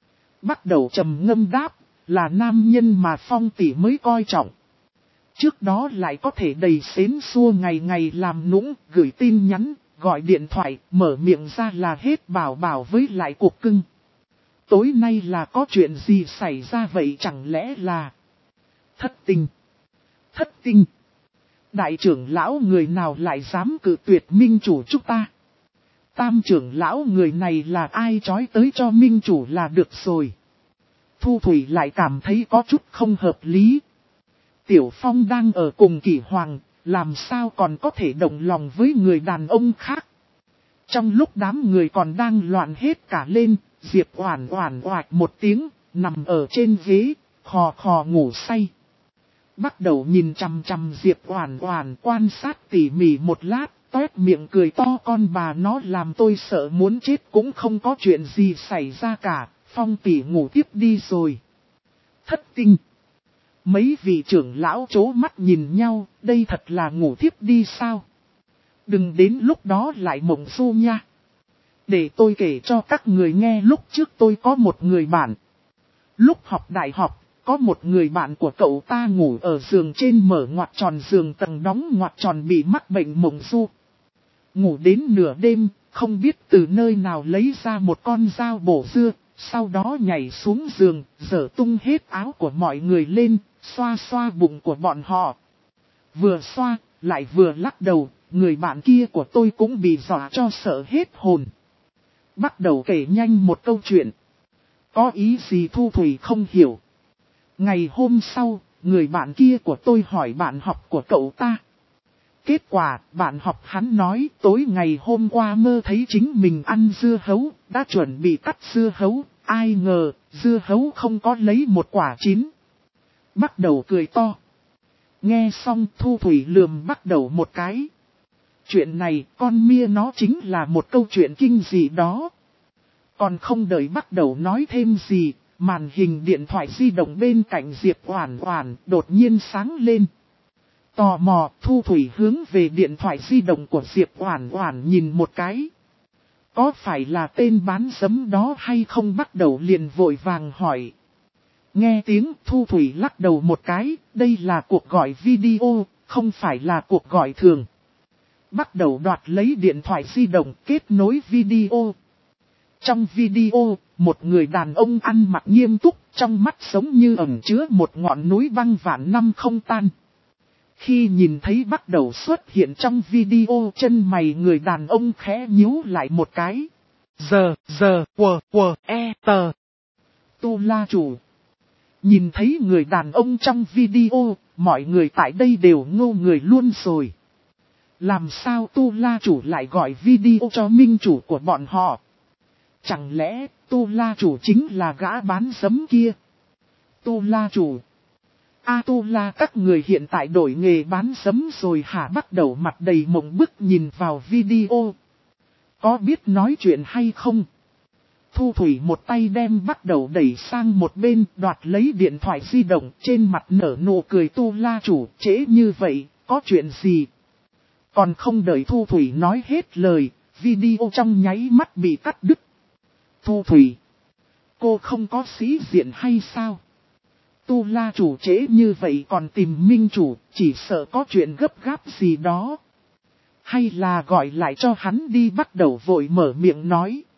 Bắt đầu trầm ngâm đáp, là nam nhân mà Phong tỷ mới coi trọng. Trước đó lại có thể đầy xến xua ngày ngày làm nũng, gửi tin nhắn, gọi điện thoại, mở miệng ra là hết bảo với lại cục cưng. Tối nay là có chuyện gì xảy ra vậy, chẳng lẽ là thất tình? Thất tình? Đại trưởng lão người nào lại dám cự tuyệt minh chủ chúng ta? Tam trưởng lão người này là ai trói tới cho minh chủ là được rồi. Thu Thủy lại cảm thấy có chút không hợp lý. Tiểu Phong đang ở cùng Kỷ Hoàng, làm sao còn có thể động lòng với người đàn ông khác. Trong lúc đám người còn đang loạn hết cả lên, Diệp Oản Oản oạch một tiếng, nằm ở trên ghế, khò khò ngủ say. Bắt đầu nhìn chằm chằm Diệp Oản Oản quan sát tỉ mỉ một lát, toét miệng cười to, con bà nó làm tôi sợ muốn chết, cũng không có chuyện gì xảy ra cả, Phong tỷ ngủ tiếp đi rồi. Thất tinh. Mấy vị trưởng lão chố mắt nhìn nhau, đây thật là ngủ thiếp đi sao? Đừng đến lúc đó lại mộng du nha. Để tôi kể cho các người nghe, lúc trước tôi có một người bạn. Lúc học đại học, có một người bạn của cậu ta ngủ ở giường trên, mở ngoặc tròn giường tầng đóng ngoặc tròn, bị mắc bệnh mộng du. Ngủ đến nửa đêm, không biết từ nơi nào lấy ra một con dao bổ dưa, sau đó nhảy xuống giường, giở tung hết áo của mọi người lên, xoa xoa bụng của bọn họ. Vừa xoa, lại vừa lắc đầu, người bạn kia của tôi cũng bị dọa cho sợ hết hồn. Bắt đầu kể nhanh một câu chuyện. Có ý gì Thu Thủy không hiểu. Ngày hôm sau, người bạn kia của tôi hỏi bạn học của cậu ta. Kết quả, bạn học hắn nói tối ngày hôm qua mơ thấy chính mình ăn dưa hấu, đã chuẩn bị cắt dưa hấu, ai ngờ, dưa hấu không có lấy một quả chín. Bắt đầu cười to. Nghe xong Thu Thủy lườm bắt đầu một cái. Chuyện này, con mia nó chính là một câu chuyện kinh dị đó. Còn không đợi bắt đầu nói thêm gì, màn hình điện thoại di động bên cạnh Diệp Oản Oản đột nhiên sáng lên. Tò mò, Thu Thủy hướng về điện thoại di động của Diệp Oản Oản nhìn một cái. Có phải là tên bán giấm đó hay không? Bắt đầu liền vội vàng hỏi. Nghe tiếng Thu Thủy lắc đầu một cái, đây là cuộc gọi video, không phải là cuộc gọi thường. Bắt đầu đoạt lấy điện thoại di động kết nối video. Trong video, một người đàn ông ăn mặc nghiêm túc, trong mắt giống như ẩn chứa một ngọn núi băng vạn năm không tan. Khi nhìn thấy bắt đầu xuất hiện trong video, chân mày người đàn ông khẽ nhíu lại một cái. Tu La chủ. Nhìn thấy người đàn ông trong video, mọi người tại đây đều ngô người luôn rồi. Làm sao Tu La chủ lại gọi video cho minh chủ của bọn họ? Chẳng lẽ Tu La chủ chính là gã bán giấm kia? Tu La chủ. Tu La các người hiện tại đổi nghề bán giấm rồi hả? Bắt đầu mặt đầy mộng bức nhìn vào video. Có biết nói chuyện hay không? Thu Thủy một tay đem bắt đầu đẩy sang một bên, đoạt lấy điện thoại di động, trên mặt nở nụ cười. Tu La chủ, trễ như vậy, có chuyện gì? Còn không đợi Thu Thủy nói hết lời, video trong nháy mắt bị cắt đứt. Thu Thủy, cô không có sĩ diện hay sao? Tu La chủ trễ như vậy còn tìm Minh chủ, chỉ sợ có chuyện gấp gáp gì đó. Hay là gọi lại cho hắn đi? Bắt đầu vội mở miệng nói.